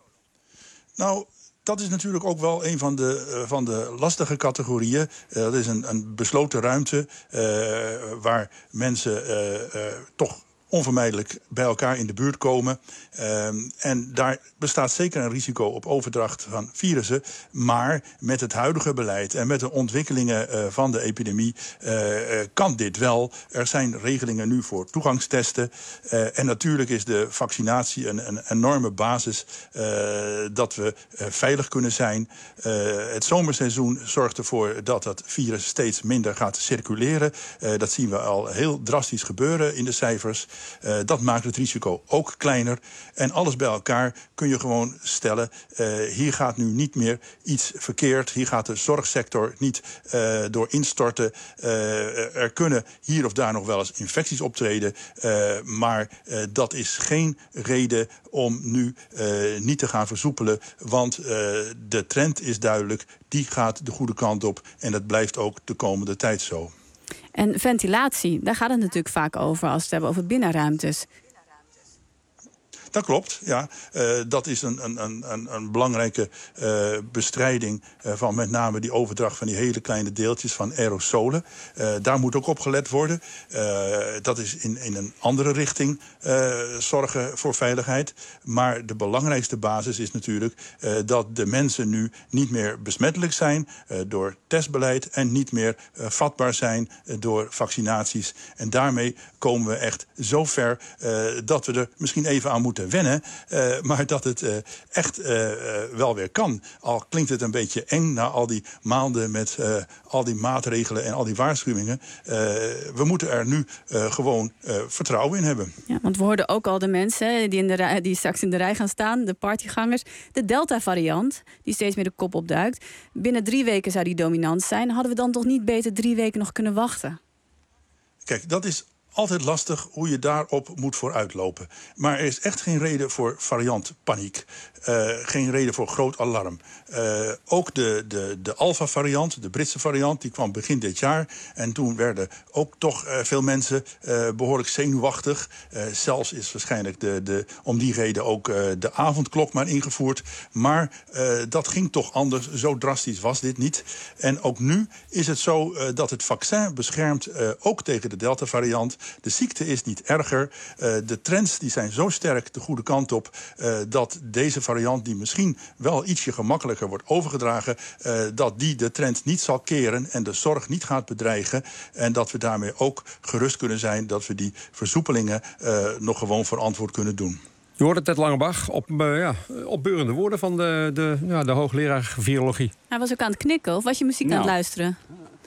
Nou, dat is natuurlijk ook wel een van de, uh, van de lastige categorieën. Uh, dat is een, een besloten ruimte uh, waar mensen uh, uh, toch onvermijdelijk bij elkaar in de buurt komen. Uh, en daar bestaat zeker een risico op overdracht van virussen. Maar met het huidige beleid en met de ontwikkelingen uh, van de epidemie uh, uh, kan dit wel. Er zijn regelingen nu voor toegangstesten. Uh, en natuurlijk is de vaccinatie een, een enorme basis uh, dat we uh, veilig kunnen zijn. Uh, het zomerseizoen zorgt ervoor dat dat virus steeds minder gaat circuleren. Uh, dat zien we al heel drastisch gebeuren in de cijfers. Uh, dat maakt het risico ook kleiner. En alles bij elkaar kun je gewoon stellen, uh, hier gaat nu niet meer iets verkeerd. Hier gaat de zorgsector niet uh, door instorten. Uh, er kunnen hier of daar nog wel eens infecties optreden. Uh, maar uh, dat is geen reden om nu uh, niet te gaan versoepelen. Want uh, de trend is duidelijk. Die gaat de goede kant op. En dat blijft ook de komende tijd zo. En ventilatie, daar gaat het natuurlijk vaak over als we het hebben over binnenruimtes. Dat klopt, ja. Uh, dat is een, een, een, een belangrijke uh, bestrijding uh, van met name die overdracht van die hele kleine deeltjes van aerosolen. Uh, daar moet ook op gelet worden. Uh, dat is in, in een andere richting uh, zorgen voor veiligheid. Maar de belangrijkste basis is natuurlijk uh, dat de mensen nu niet meer besmettelijk zijn uh, door testbeleid en niet meer uh, vatbaar zijn uh, door vaccinaties. En daarmee komen we echt zo ver uh, dat we er misschien even aan moeten wennen, uh, maar dat het uh, echt uh, uh, wel weer kan. Al klinkt het een beetje eng na al die maanden met uh, al die maatregelen en al die waarschuwingen. Uh, we moeten er nu uh, gewoon uh, vertrouwen in hebben. Ja, want we hoorden ook al de mensen die, in de rij, die straks in de rij gaan staan, de partygangers. De Delta-variant, die steeds meer de kop opduikt. Binnen drie weken zou die dominant zijn. Hadden we dan toch niet beter drie weken nog kunnen wachten? Kijk, dat is altijd lastig hoe je daarop moet vooruitlopen. Maar er is echt geen reden voor variantpaniek. Uh, geen reden voor groot alarm. Uh, ook de, de, de Alpha-variant, de Britse variant, die kwam begin dit jaar. En toen werden ook toch uh, veel mensen uh, behoorlijk zenuwachtig. Uh, zelfs is waarschijnlijk de, de, om die reden ook uh, de avondklok maar ingevoerd. Maar uh, dat ging toch anders. Zo drastisch was dit niet. En ook nu is het zo uh, dat het vaccin beschermt uh, ook tegen de Delta-variant. De ziekte is niet erger. Uh, de trends die zijn zo sterk de goede kant op uh, dat deze variant, die misschien wel ietsje gemakkelijker wordt overgedragen, uh, dat die de trend niet zal keren en de zorg niet gaat bedreigen. En dat we daarmee ook gerust kunnen zijn dat we die versoepelingen uh, nog gewoon verantwoord kunnen doen. Je hoort het Ted Langebach op uh, ja, opbeurende woorden van de, de, ja, de hoogleraar virologie. Hij was ook aan het knikken, of was je muziek nou aan het luisteren?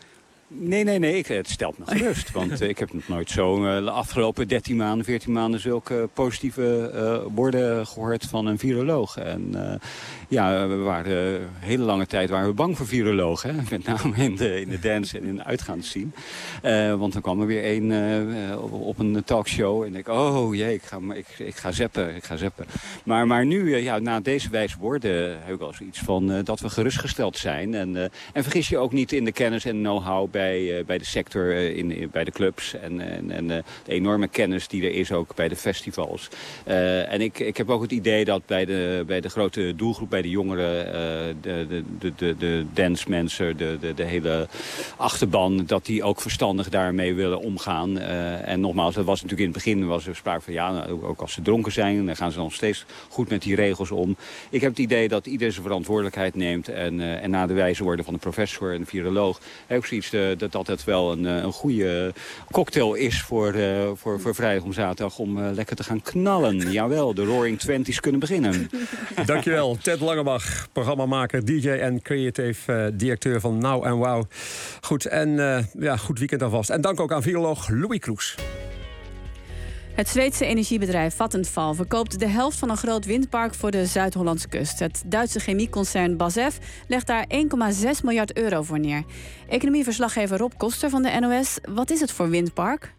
Nee, nee, nee. Ik, het stelt me gerust. Want uh, ik heb nog nooit zo uh, de afgelopen dertien maanden, veertien maanden... zulke positieve uh, woorden gehoord van een viroloog. En uh, ja, we waren uh, hele lange tijd waren we bang voor virologen. Hè? Met name in de, in de dance en in de uitgaansscene. Uh, want dan kwam er weer één uh, op, op een talkshow. En ik, oh jee, ik ga, ik, ik ga zappen, ik ga zappen. Maar, maar nu, uh, ja, na deze wijze woorden, heb ik wel zoiets van uh, dat we gerustgesteld zijn. En, uh, en vergis je ook niet in de kennis en know-how bij, uh, bij de sector, uh, in, in, bij de clubs. En, en, en uh, de enorme kennis die er is ook bij de festivals. Uh, en ik, ik heb ook het idee dat bij de, bij de grote doelgroep, bij de jongeren, uh, de, de, de, de, de dancemensen, de, de, de hele achterban, dat die ook verstandig daarmee willen omgaan. Uh, en nogmaals, dat was natuurlijk in het begin was er sprake van, ja, ook als ze dronken zijn, dan gaan ze nog steeds goed met die regels om. Ik heb het idee dat ieder zijn verantwoordelijkheid neemt en, uh, en na de wijze woorden van de professor en de viroloog heb ik zoiets uh, dat dat het wel een, een goede cocktail is voor, uh, voor, voor vrijdag om zaterdag om uh, lekker te gaan knallen. Jawel, de Roaring Twenties kunnen beginnen. Dankjewel, Ted Langebach, programmamaker, D J en creative uh, directeur van Now and Wow. Goed, en uh, ja, goed weekend alvast. En dank ook aan viroloog Louis Kroes. Het Zweedse energiebedrijf Vattenfall verkoopt de helft van een groot windpark voor de Zuid-Hollandse kust. Het Duitse chemieconcern B A S F legt daar één komma zes miljard euro voor neer. Economieverslaggever Rob Koster van de N O S. Wat is het voor windpark?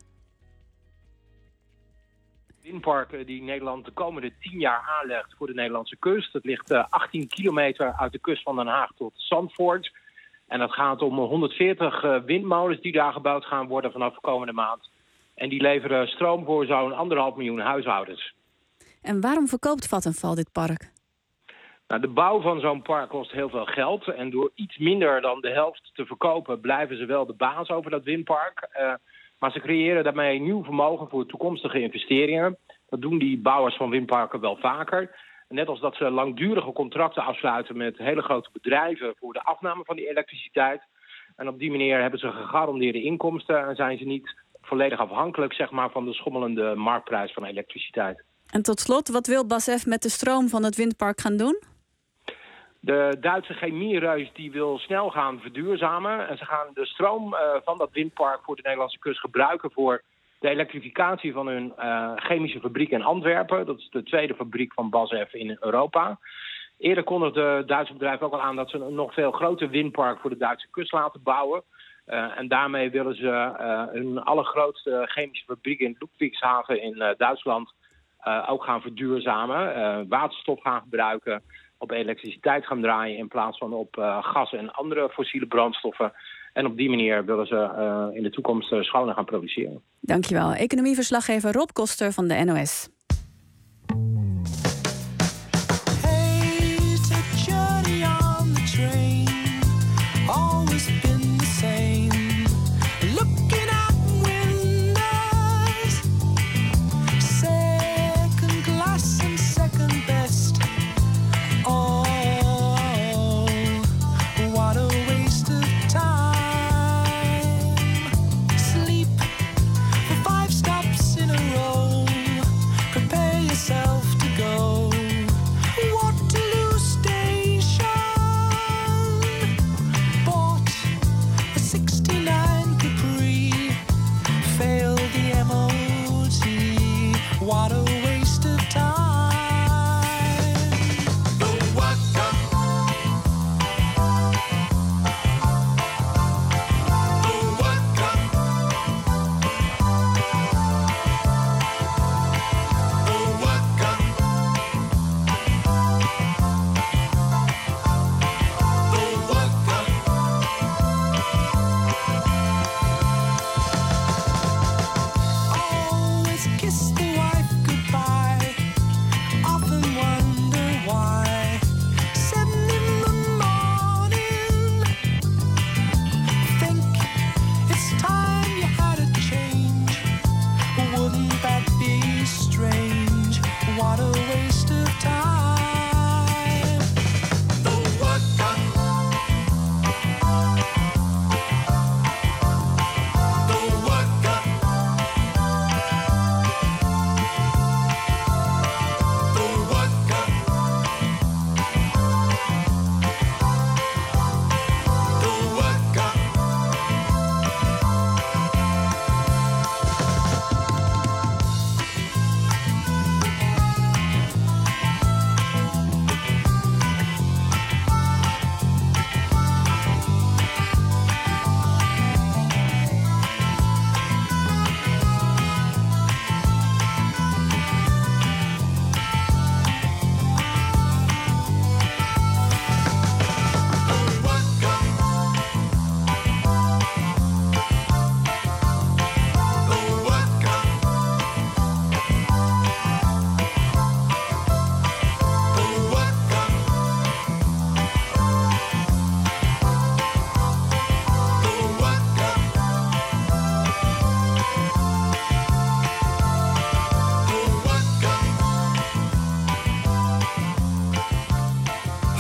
Windpark die Nederland de komende tien jaar aanlegt voor de Nederlandse kust. Het ligt achttien kilometer uit de kust van Den Haag tot Zandvoort. En het gaat om honderdveertig windmolens die daar gebouwd gaan worden vanaf de komende maand. En die leveren stroom voor zo'n anderhalf miljoen huishoudens. En waarom verkoopt Vattenfall dit park? Nou, de bouw van zo'n park kost heel veel geld. En door iets minder dan de helft te verkopen blijven ze wel de baas over dat windpark. Uh, maar ze creëren daarmee nieuw vermogen voor toekomstige investeringen. Dat doen die bouwers van windparken wel vaker. Net als dat ze langdurige contracten afsluiten met hele grote bedrijven voor de afname van die elektriciteit. En op die manier hebben ze gegarandeerde inkomsten en zijn ze niet volledig afhankelijk, zeg maar, van de schommelende marktprijs van elektriciteit. En tot slot, wat wil B A S F met de stroom van het windpark gaan doen? De Duitse chemiereus die wil snel gaan verduurzamen. En ze gaan de stroom uh, van dat windpark voor de Nederlandse kust gebruiken voor de elektrificatie van hun uh, chemische fabriek in Antwerpen. Dat is de tweede fabriek van B A S F in Europa. Eerder kondigde het Duitse bedrijf ook al aan dat ze een nog veel groter windpark voor de Duitse kust laten bouwen. Uh, en daarmee willen ze uh, hun allergrootste chemische fabriek in Ludwigshafen in uh, Duitsland uh, ook gaan verduurzamen. Uh, waterstof gaan gebruiken, op elektriciteit gaan draaien in plaats van op uh, gas en andere fossiele brandstoffen. En op die manier willen ze uh, in de toekomst uh, schoner gaan produceren. Dankjewel. Economieverslaggever Rob Koster van de N O S.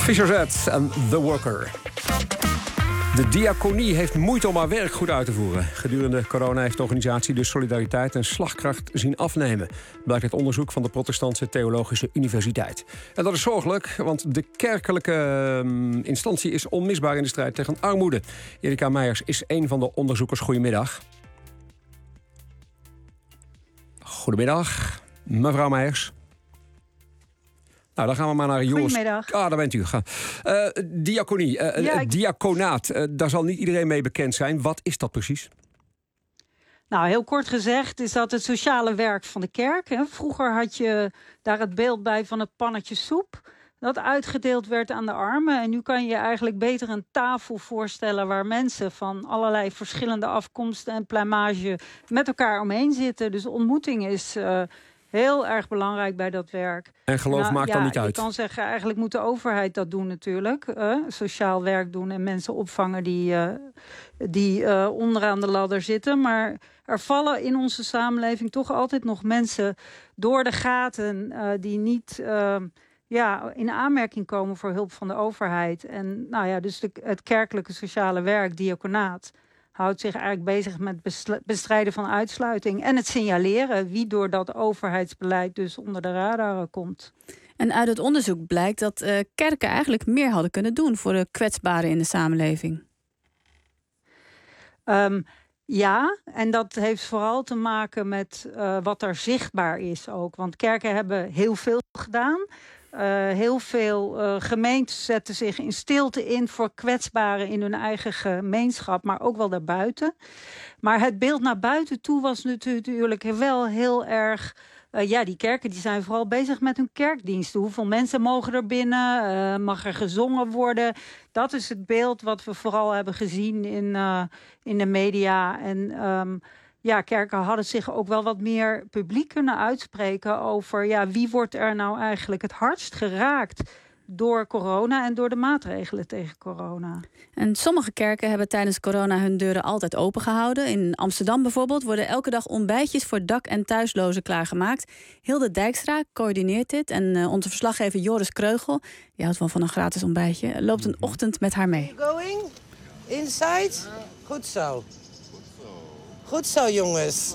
Fisher Z en The Worker. De diaconie heeft moeite om haar werk goed uit te voeren. Gedurende corona heeft de organisatie dus solidariteit en slagkracht zien afnemen. Blijkt uit onderzoek van de Protestantse Theologische Universiteit. En dat is zorgelijk, want de kerkelijke um, instantie is onmisbaar in de strijd tegen armoede. Erika Meijers is een van de onderzoekers. Goedemiddag. Goedemiddag, mevrouw Meijers. Nou, dan gaan we maar naar Joris. Goedemiddag. Ah, daar bent u. Uh, diaconie, uh, ja, ik... diaconaat, uh, daar zal niet iedereen mee bekend zijn. Wat is dat precies? Nou, heel kort gezegd is dat het sociale werk van de kerk. Hè. Vroeger had je daar het beeld bij van het pannetje soep dat uitgedeeld werd aan de armen. En nu kan je je eigenlijk beter een tafel voorstellen waar mensen van allerlei verschillende afkomsten en pluimage met elkaar omheen zitten. Dus ontmoeting is Uh, heel erg belangrijk bij dat werk. En geloof nou, maakt ja, dan niet uit? Je kan zeggen, eigenlijk moet de overheid dat doen natuurlijk. Uh, sociaal werk doen en mensen opvangen die, uh, die uh, onderaan de ladder zitten. Maar er vallen in onze samenleving toch altijd nog mensen door de gaten Uh, die niet Uh, ja, in aanmerking komen voor hulp van de overheid. En nou ja, dus de, het kerkelijke sociale werk, diaconaat, houdt zich eigenlijk bezig met het bestrijden van uitsluiting en het signaleren wie door dat overheidsbeleid dus onder de radar komt. En uit het onderzoek blijkt dat uh, kerken eigenlijk meer hadden kunnen doen voor de kwetsbaren in de samenleving. Um, ja, en dat heeft vooral te maken met uh, wat er zichtbaar is ook. Want kerken hebben heel veel gedaan. Uh, heel veel uh, gemeentes zetten zich in stilte in voor kwetsbaren in hun eigen gemeenschap, maar ook wel daarbuiten. Maar het beeld naar buiten toe was natuurlijk wel heel erg Uh, ja, die kerken die zijn vooral bezig met hun kerkdiensten. Hoeveel mensen mogen er binnen? Uh, mag er gezongen worden? Dat is het beeld wat we vooral hebben gezien in, uh, in de media. En um, ja, kerken hadden zich ook wel wat meer publiek kunnen uitspreken over ja, wie wordt er nou eigenlijk het hardst geraakt door corona en door de maatregelen tegen corona. En sommige kerken hebben tijdens corona hun deuren altijd open gehouden. In Amsterdam bijvoorbeeld worden elke dag ontbijtjes voor dak- en thuislozen klaargemaakt. Hilde Dijkstra coördineert dit. En uh, onze verslaggever Joris Kreugel, die houdt wel van een gratis ontbijtje, loopt een ochtend met haar mee. Going inside? Goed zo. Goed zo, jongens.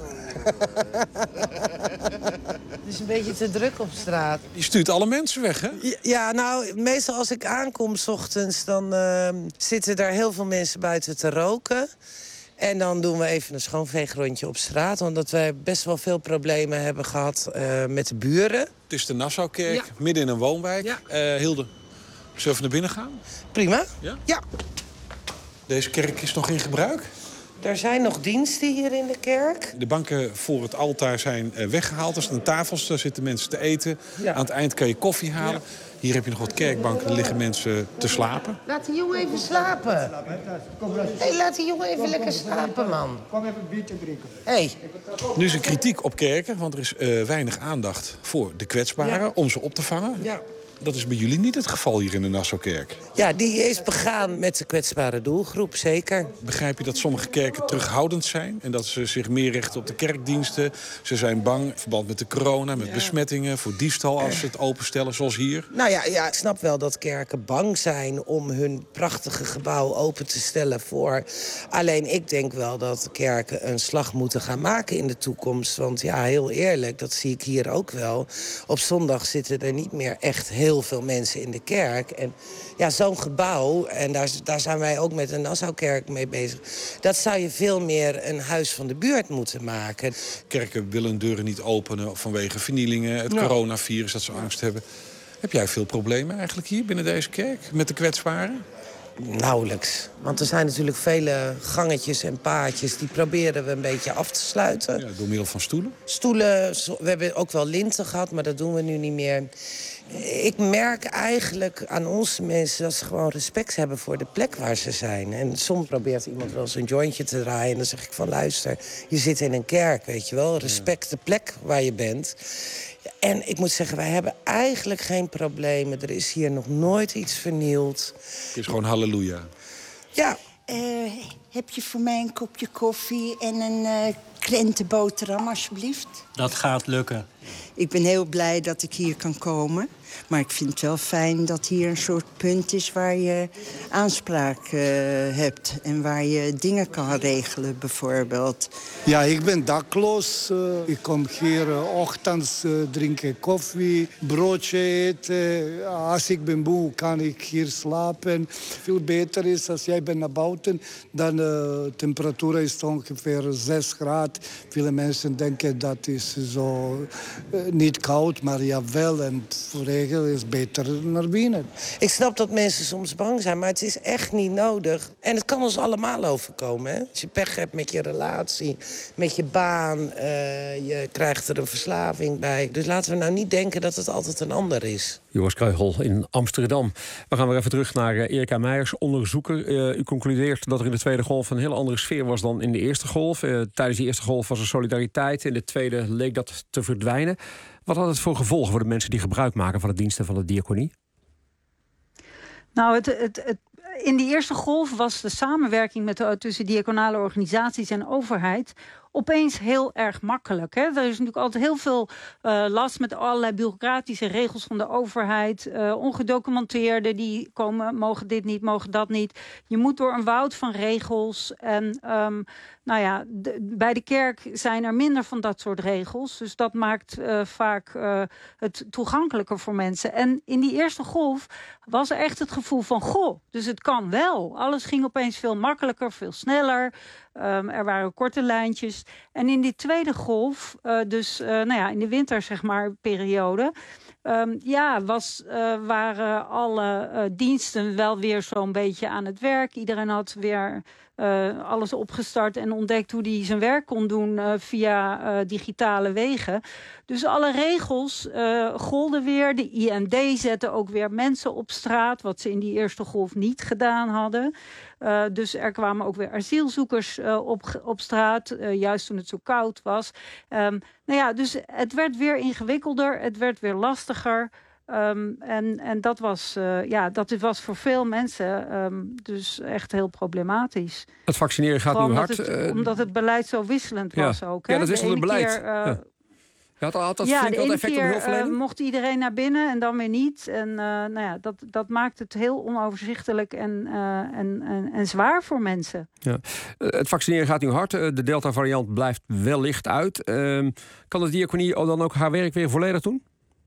Het is een beetje te druk op straat. Je stuurt alle mensen weg, hè? Ja, ja nou, meestal als ik aankom 's ochtends, dan uh, zitten daar heel veel mensen buiten te roken. En dan doen we even een schoonveegrondje op straat. Omdat wij best wel veel problemen hebben gehad uh, met de buren. Het is de Nassaukerk, ja. Midden in een woonwijk. Ja. Uh, Hilde, zullen we naar binnen gaan? Prima. Ja? Ja. Deze kerk is nog in gebruik? Er zijn nog diensten hier in de kerk. De banken voor het altaar zijn weggehaald. Er staan tafels, daar zitten mensen te eten. Ja. Aan het eind kan je koffie halen. Ja. Hier heb je nog wat kerkbanken, daar liggen mensen te slapen. Laat die jongen even slapen. Hey, laat die jongen even lekker slapen, man. Kom even een biertje drinken. Hey. Nu is er kritiek op kerken, want er is uh, weinig aandacht voor de kwetsbaren, ja, om ze op te vangen. Ja. Dat is bij jullie niet het geval hier in de Nassaukerk. Ja, die is begaan met de kwetsbare doelgroep, zeker. Begrijp je dat sommige kerken terughoudend zijn en dat ze zich meer richten op de kerkdiensten? Ze zijn bang in verband met de corona, met ja. besmettingen, voor diefstal als ze het openstellen, zoals hier. Nou ja, ja, ik snap wel dat kerken bang zijn om hun prachtige gebouw open te stellen voor. Alleen ik denk wel dat kerken een slag moeten gaan maken in de toekomst. Want ja, heel eerlijk, dat zie ik hier ook wel. Op zondag zitten er niet meer echt heel veel mensen in de kerk. En ja, zo'n gebouw, en daar, daar zijn wij ook met de Nassaukerk mee bezig, dat zou je veel meer een huis van de buurt moeten maken. Kerken willen deuren niet openen vanwege vernielingen, het ja. coronavirus, dat ze angst hebben. Heb jij veel problemen eigenlijk hier binnen deze kerk met de kwetsbaren? Nauwelijks. Want er zijn natuurlijk vele gangetjes en paadjes, die proberen we een beetje af te sluiten. Ja, door middel van stoelen? Stoelen, we hebben ook wel linten gehad, maar dat doen we nu niet meer. Ik merk eigenlijk aan onze mensen dat ze gewoon respect hebben voor de plek waar ze zijn. En soms probeert iemand wel eens een jointje te draaien en dan zeg ik van luister, je zit in een kerk, weet je wel. Respect de plek waar je bent. En ik moet zeggen, wij hebben eigenlijk geen problemen. Er is hier nog nooit iets vernield. Het is gewoon halleluja. Ja. Uh, heb je voor mij een kopje koffie en een uh, krentenboterham, alsjeblieft. Dat gaat lukken. Ik ben heel blij dat ik hier kan komen. Maar ik vind het wel fijn dat hier een soort punt is waar je aanspraak uh, hebt. En waar je dingen kan regelen, bijvoorbeeld. Ja, ik ben dakloos. Uh, ik kom hier uh, ochtends uh, drinken koffie, broodje eten. Als ik ben moe, kan ik hier slapen. Veel beter is als jij bent naar buiten. Dan de uh, temperatuur is ongeveer zes graden. Veel mensen denken dat is zo uh, niet koud, maar jawel. En voor regel is beter naar binnen. Ik snap dat mensen soms bang zijn, maar het is echt niet nodig. En het kan ons allemaal overkomen. Hè? Als je pech hebt met je relatie, met je baan, uh, je krijgt er een verslaving bij. Dus laten we nou niet denken dat het altijd een ander is. Joris Kreugel in Amsterdam. We gaan weer even terug naar uh, Erika Meijers, onderzoeker. Uh, u concludeert dat er in de tweede golf een hele andere sfeer was dan in de eerste golf. Uh, tijdens die eerste golf was er solidariteit. In de tweede leek dat te verdwijnen. Wat had het voor gevolgen voor de mensen die gebruik maken van de diensten van de diaconie? Nou, het, het, het, in die eerste golf was de samenwerking met de, tussen diaconale organisaties en overheid opeens heel erg makkelijk. Hè? Er is natuurlijk altijd heel veel uh, last met allerlei bureaucratische regels van de overheid. Uh, ongedocumenteerden die komen, mogen dit niet, mogen dat niet. Je moet door een woud van regels. En um, nou ja, de, bij de kerk zijn er minder van dat soort regels. Dus dat maakt uh, vaak uh, het toegankelijker voor mensen. En in die eerste golf was er echt het gevoel van, goh, dus het kan wel. Alles ging opeens veel makkelijker, veel sneller. Um, er waren korte lijntjes. En in die tweede golf, uh, dus uh, nou ja, in de winter zeg maar periode, um, ja, was, uh, waren alle uh, diensten wel weer zo'n beetje aan het werk. Iedereen had weer uh, alles opgestart en ontdekt hoe hij zijn werk kon doen uh, via uh, digitale wegen. Dus alle regels uh, golden weer. De I N D zette ook weer mensen op straat, wat ze in die eerste golf niet gedaan hadden. Uh, dus er kwamen ook weer asielzoekers uh, op, op straat, uh, juist toen het zo koud was. Um, nou ja, dus het werd weer ingewikkelder, het werd weer lastiger. Um, en, en dat was, uh, ja, dat was voor veel mensen um, dus echt heel problematisch. Het vaccineren gaat Vooral nu hard. Het, uh, omdat het beleid zo wisselend ja. was ook. Hè? Ja, dat wisselende beleid. Keer, uh, ja. Had, had dat ja, flink de wat ene effect op de keer hulpverlening? uh, mocht iedereen naar binnen en dan weer niet. En uh, nou ja, dat, dat maakt het heel onoverzichtelijk en, uh, en, en, en zwaar voor mensen. Ja. Uh, het vaccineren gaat nu hard. Uh, de Delta-variant blijft wellicht uit. Uh, kan de diaconie dan ook haar werk weer volledig doen?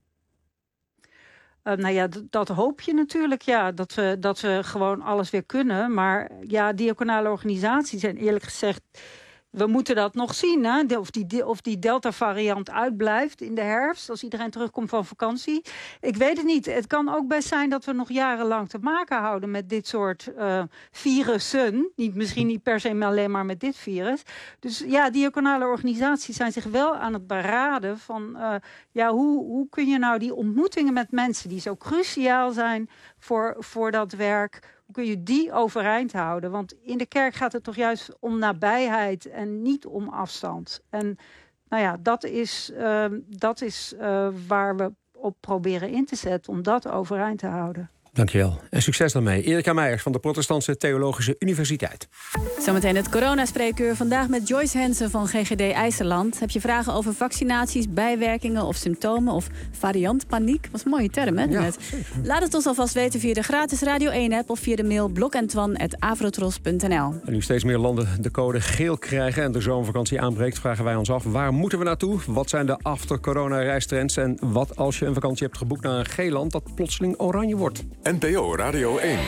Uh, nou ja, d- dat hoop je natuurlijk, ja. Dat we, dat we gewoon alles weer kunnen. Maar ja, diaconale organisaties zijn eerlijk gezegd, we moeten dat nog zien, hè? Of die, of die Delta-variant uitblijft in de herfst, als iedereen terugkomt van vakantie. Ik weet het niet. Het kan ook best zijn dat we nog jarenlang te maken houden met dit soort uh, virussen. Niet, misschien niet per se alleen maar met dit virus. Dus ja, diaconale organisaties zijn zich wel aan het beraden van, uh, ja, hoe, hoe kun je nou die ontmoetingen met mensen die zo cruciaal zijn voor, voor dat werk, hoe kun je die overeind houden? Want in de kerk gaat het toch juist om nabijheid en niet om afstand. En nou ja, dat is, uh, dat is uh, waar we op proberen in te zetten om dat overeind te houden. Dankjewel. En succes daarmee. Erika Meijers van de Protestantse Theologische Universiteit. Zometeen het coronaspreekuur. Vandaag met Joyce Hensen van G G D IJsseland. Heb je vragen over vaccinaties, bijwerkingen of symptomen of variantpaniek? Was een mooie term, hè? Ja, net. Laat het ons alvast weten via de gratis Radio één-app of via de mail blokentwan apenstaartje avrotros punt n l. En nu steeds meer landen de code geel krijgen en de zomervakantie aanbreekt, vragen wij ons af, waar moeten we naartoe? Wat zijn de after-corona-reistrends? En wat als je een vakantie hebt geboekt naar een geel land dat plotseling oranje wordt? N P O Radio één.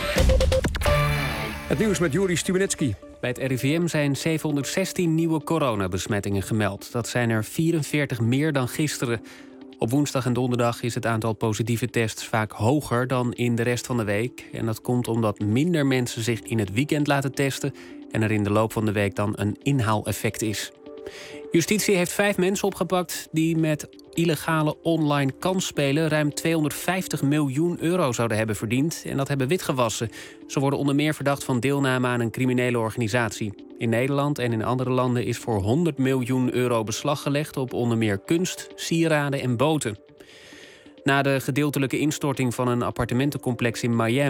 Het nieuws met Juri Stubenitski. Bij het R I V M zijn zevenhonderdzestien nieuwe coronabesmettingen gemeld. Dat zijn er vierenveertig meer dan gisteren. Op woensdag en donderdag is het aantal positieve tests vaak hoger dan in de rest van de week. En dat komt omdat minder mensen zich in het weekend laten testen en er in de loop van de week dan een inhaaleffect is. Justitie heeft vijf mensen opgepakt die met illegale online kansspelen ruim tweehonderdvijftig miljoen euro zouden hebben verdiend en dat hebben witgewassen. Ze worden onder meer verdacht van deelname aan een criminele organisatie. In Nederland en in andere landen is voor honderd miljoen euro beslag gelegd op onder meer kunst, sieraden en boten. Na de gedeeltelijke instorting van een appartementencomplex in Miami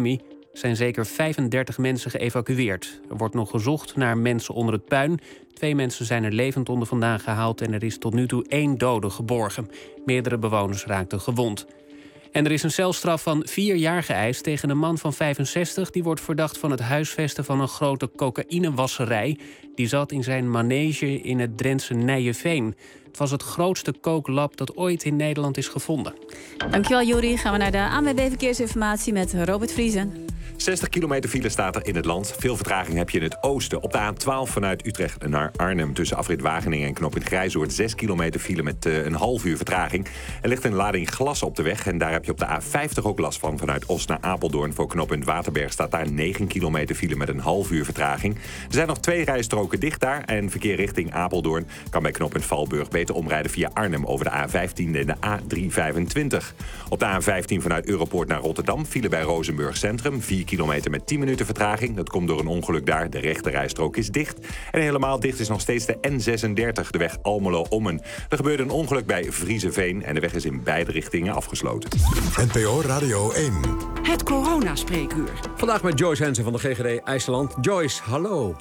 Er zijn zeker vijfendertig mensen geëvacueerd. Er wordt nog gezocht naar mensen onder het puin. Twee mensen zijn er levend onder vandaan gehaald en er is tot nu toe één dode geborgen. Meerdere bewoners raakten gewond. En er is een celstraf van vier jaar geëist tegen een man van vijfenzestig... die wordt verdacht van het huisvesten van een grote cocaïnewasserij. Die zat in zijn manege in het Drentse Nijeveen. Het was het grootste kooklab dat ooit in Nederland is gevonden. Dankjewel, Juri. Gaan we naar de A N W B Verkeersinformatie met Robert Vriesen. zestig kilometer file staat er in het land. Veel vertraging heb je in het oosten. Op de A twaalf vanuit Utrecht naar Arnhem tussen afrit Wageningen en knooppunt Grijzoord. zes kilometer file met uh, een half uur vertraging. Er ligt een lading glas op de weg en daar heb je op de A vijftig ook last van. Vanuit Os naar Apeldoorn voor knooppunt Waterberg staat daar negen kilometer file met een half uur vertraging. Er zijn nog twee rijstroken dicht daar en verkeer richting Apeldoorn kan bij knooppunt Valburg beter omrijden via Arnhem over de A vijftien en de A driehonderdvijfentwintig. Op de A vijftien vanuit Europoort naar Rotterdam file bij Rozenburg Centrum. vier kilometer met tien minuten vertraging. Dat komt door een ongeluk daar. De rechte rijstrook is dicht. En helemaal dicht is nog steeds de N zesendertig, de weg Almelo-Ommen. Er gebeurde een ongeluk bij Vriezenveen en de weg is in beide richtingen afgesloten. N P O Radio één. Het coronaspreekuur. Vandaag met Joyce Hensen van de G G D IJsseland. Joyce, hallo.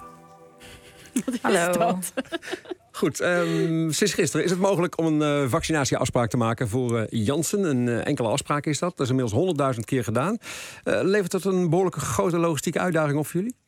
Hallo. Goed, um, sinds gisteren is het mogelijk om een uh, vaccinatieafspraak te maken voor uh, Janssen. Een uh, enkele afspraak is dat. Dat is inmiddels honderdduizend keer gedaan. Uh, levert dat een behoorlijke grote logistieke uitdaging op voor jullie?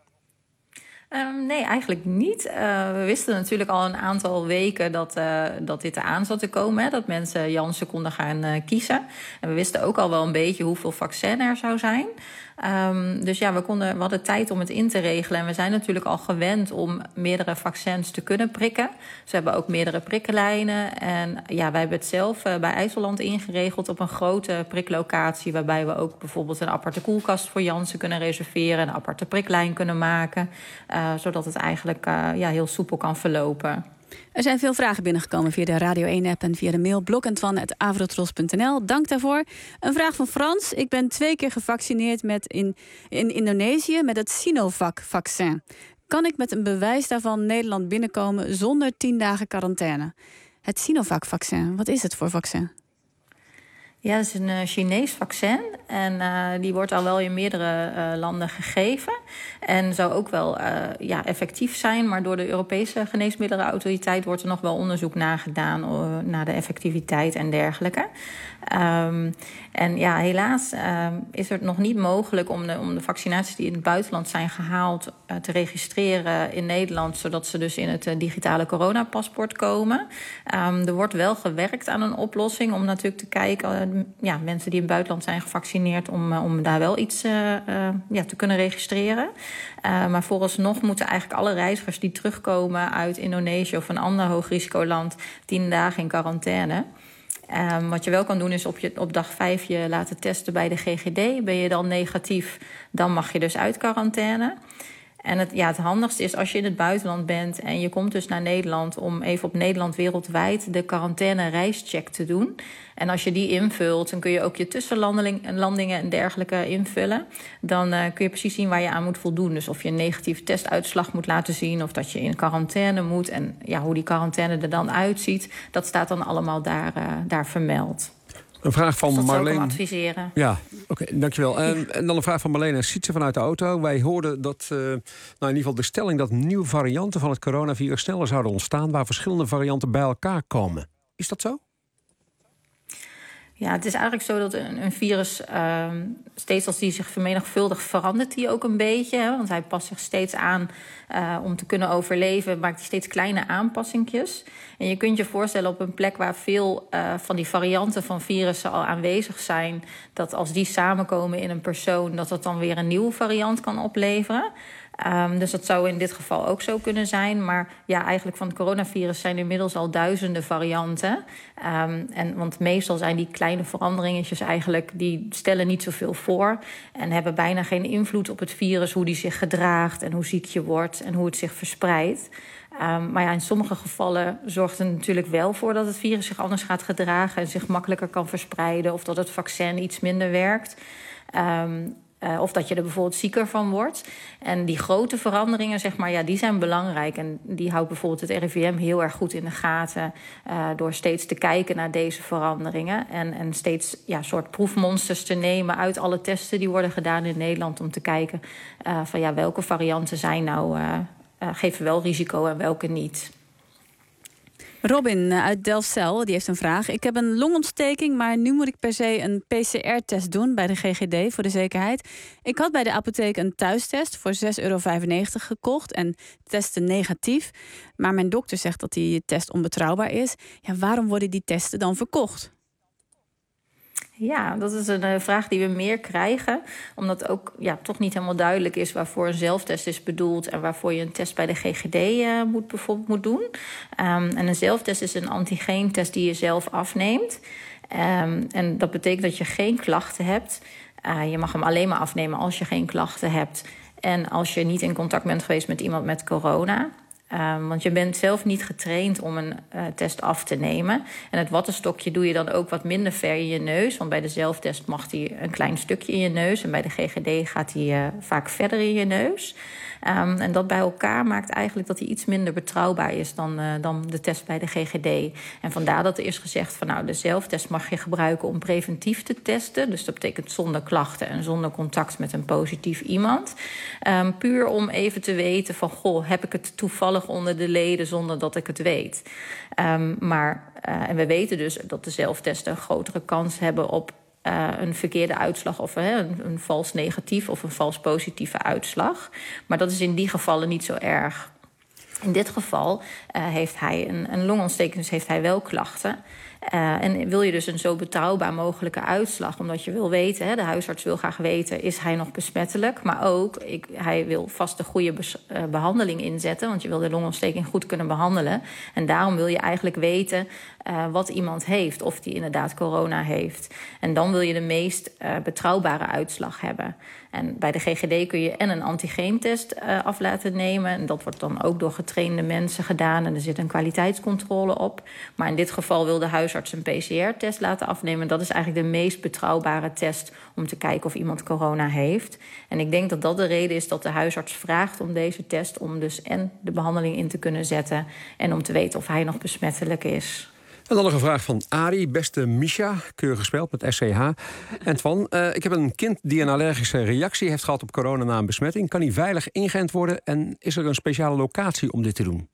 Um, nee, eigenlijk niet. Uh, we wisten natuurlijk al een aantal weken dat, uh, dat dit eraan zat te komen. Hè, dat mensen Janssen konden gaan uh, kiezen. En we wisten ook al wel een beetje hoeveel vaccin er zou zijn. Um, dus ja, we, konden, we hadden tijd om het in te regelen. En we zijn natuurlijk al gewend om meerdere vaccins te kunnen prikken. Ze hebben ook meerdere prikkenlijnen. En ja, wij hebben het zelf uh, bij IJsseland ingeregeld op een grote priklocatie. Waarbij we ook bijvoorbeeld een aparte koelkast voor Janssen kunnen reserveren. Een aparte priklijn kunnen maken. Uh, zodat het eigenlijk uh, ja, heel soepel kan verlopen. Er zijn veel vragen binnengekomen via de Radio één-app en via de mail blokentwan apenstaartje avrotros punt n l. Dank daarvoor. Een vraag van Frans. Ik ben twee keer gevaccineerd met in, in Indonesië met het Sinovac-vaccin. Kan ik met een bewijs daarvan Nederland binnenkomen zonder tien dagen quarantaine? Het Sinovac-vaccin, wat is het voor vaccin? Ja, dat is een uh, Chinees vaccin. En uh, die wordt al wel in meerdere uh, landen gegeven. En zou ook wel uh, ja, effectief zijn. Maar door de Europese Geneesmiddelenautoriteit wordt er nog wel onderzoek nagedaan uh, naar de effectiviteit en dergelijke. Um, en ja, helaas uh, is het nog niet mogelijk om de, om de vaccinaties die in het buitenland zijn gehaald uh, te registreren in Nederland, zodat ze dus in het uh, digitale coronapaspoort komen. Um, er wordt wel gewerkt aan een oplossing om natuurlijk te kijken, uh, ja, mensen die in het buitenland zijn gevaccineerd, om, uh, om daar wel iets uh, uh, ja, te kunnen registreren. Uh, maar vooralsnog moeten eigenlijk alle reizigers die terugkomen uit Indonesië of een ander hoogrisicoland tien dagen in quarantaine. Um, wat je wel kan doen is op, je, op dag vijf je laten testen bij de G G D. Ben je dan negatief, dan mag je dus uit quarantaine. En het, ja, het handigste is als je in het buitenland bent en je komt dus naar Nederland om even op Nederland wereldwijd de quarantaine-reischeck te doen. En als je die invult, dan kun je ook je tussenlandingen en dergelijke invullen. Dan uh, kun je precies zien waar je aan moet voldoen. Dus of je een negatieve testuitslag moet laten zien, of dat je in quarantaine moet. En ja, hoe die quarantaine er dan uitziet, dat staat dan allemaal daar, uh, daar vermeld. Een vraag van dus dat Marleen. Zou ik hem adviseren. Ja, oké, okay, dankjewel. En, ja. en dan een vraag van Marleen en Sietse vanuit de auto. Wij hoorden dat, uh, nou in ieder geval de stelling dat nieuwe varianten van het coronavirus sneller zouden ontstaan, waar verschillende varianten bij elkaar komen. Is dat zo? Ja, het is eigenlijk zo dat een, een virus, uh, steeds als die zich vermenigvuldigt, verandert hij ook een beetje. Hè, want hij past zich steeds aan uh, om te kunnen overleven, maakt hij steeds kleine aanpassingjes. En je kunt je voorstellen op een plek waar veel uh, van die varianten van virussen al aanwezig zijn, dat als die samenkomen in een persoon, dat dat dan weer een nieuwe variant kan opleveren. Um, dus dat zou in dit geval ook zo kunnen zijn. Maar ja, eigenlijk van het coronavirus zijn er inmiddels al duizenden varianten. Um, en, want meestal zijn die kleine veranderingetjes eigenlijk, die stellen niet zoveel voor en hebben bijna geen invloed op het virus, hoe die zich gedraagt en hoe ziek je wordt en hoe het zich verspreidt. Um, maar ja, in sommige gevallen zorgt het natuurlijk wel voor dat het virus zich anders gaat gedragen en zich makkelijker kan verspreiden, of dat het vaccin iets minder werkt. Um, Uh, of dat je er bijvoorbeeld zieker van wordt. En die grote veranderingen, zeg maar, ja, die zijn belangrijk. En die houdt bijvoorbeeld het R I V M heel erg goed in de gaten. Uh, door steeds te kijken naar deze veranderingen. En, en steeds ja, soort proefmonsters te nemen uit alle testen die worden gedaan in Nederland. Om te kijken uh, van ja, welke varianten zijn nou, uh, uh, geven wel risico en welke niet. Robin uit Delfzijl, die heeft een vraag. Ik heb een longontsteking, maar nu moet ik per se een P C R-test doen bij de G G D voor de zekerheid. Ik had bij de apotheek een thuistest voor zes euro vijfennegentig gekocht en testte negatief. Maar mijn dokter zegt dat die test onbetrouwbaar is. Ja, waarom worden die testen dan verkocht? Ja, dat is een uh, vraag die we meer krijgen. Omdat ook ja, toch niet helemaal duidelijk is waarvoor een zelftest is bedoeld en waarvoor je een test bij de G G D uh, moet, bijvoorbeeld moet doen. Um, en een zelftest is een antigeentest die je zelf afneemt. Um, en dat betekent dat je geen klachten hebt. Uh, je mag hem alleen maar afnemen als je geen klachten hebt. En als je niet in contact bent geweest met iemand met corona. Um, want je bent zelf niet getraind om een uh, test af te nemen. En het wattenstokje doe je dan ook wat minder ver in je neus. Want bij de zelftest mag die een klein stukje in je neus. En bij de G G D gaat die uh, vaak verder in je neus. Um, en dat bij elkaar maakt eigenlijk dat die iets minder betrouwbaar is dan, uh, dan de test bij de G G D. En vandaar dat er is gezegd van nou, de zelftest mag je gebruiken om preventief te testen. Dus dat betekent zonder klachten en zonder contact met een positief iemand. Um, puur om even te weten van goh, heb ik het toevallig onder de leden zonder dat ik het weet. Um, maar, uh, en we weten dus dat de zelftesten een grotere kans hebben op Uh, een verkeerde uitslag of uh, een, een vals negatief of een vals positieve uitslag. Maar dat is in die gevallen niet zo erg. In dit geval uh, heeft hij een, een longontsteking, dus heeft hij wel klachten. Uh, en wil je dus een zo betrouwbaar mogelijke uitslag, omdat je wil weten, hè, de huisarts wil graag weten, is hij nog besmettelijk? Maar ook, ik, hij wil vast de goede bes, uh, behandeling inzetten, want je wil de longontsteking goed kunnen behandelen. En daarom wil je eigenlijk weten uh, wat iemand heeft, of die inderdaad corona heeft. En dan wil je de meest uh, betrouwbare uitslag hebben. En bij de G G D kun je en een antigeentest uh, af laten nemen. En dat wordt dan ook door getrainde mensen gedaan. En er zit een kwaliteitscontrole op. Maar in dit geval wil de huisarts een P C R-test laten afnemen. Dat is eigenlijk de meest betrouwbare test om te kijken of iemand corona heeft. En ik denk dat dat de reden is dat de huisarts vraagt om deze test, om dus en de behandeling in te kunnen zetten en om te weten of hij nog besmettelijk is. En dan nog een vraag van Arie. Beste Misha, keurig gespeeld met S C H. En Twan, uh, ik heb een kind die een allergische reactie heeft gehad op corona na een besmetting. Kan hij veilig ingeënt worden en is er een speciale locatie om dit te doen?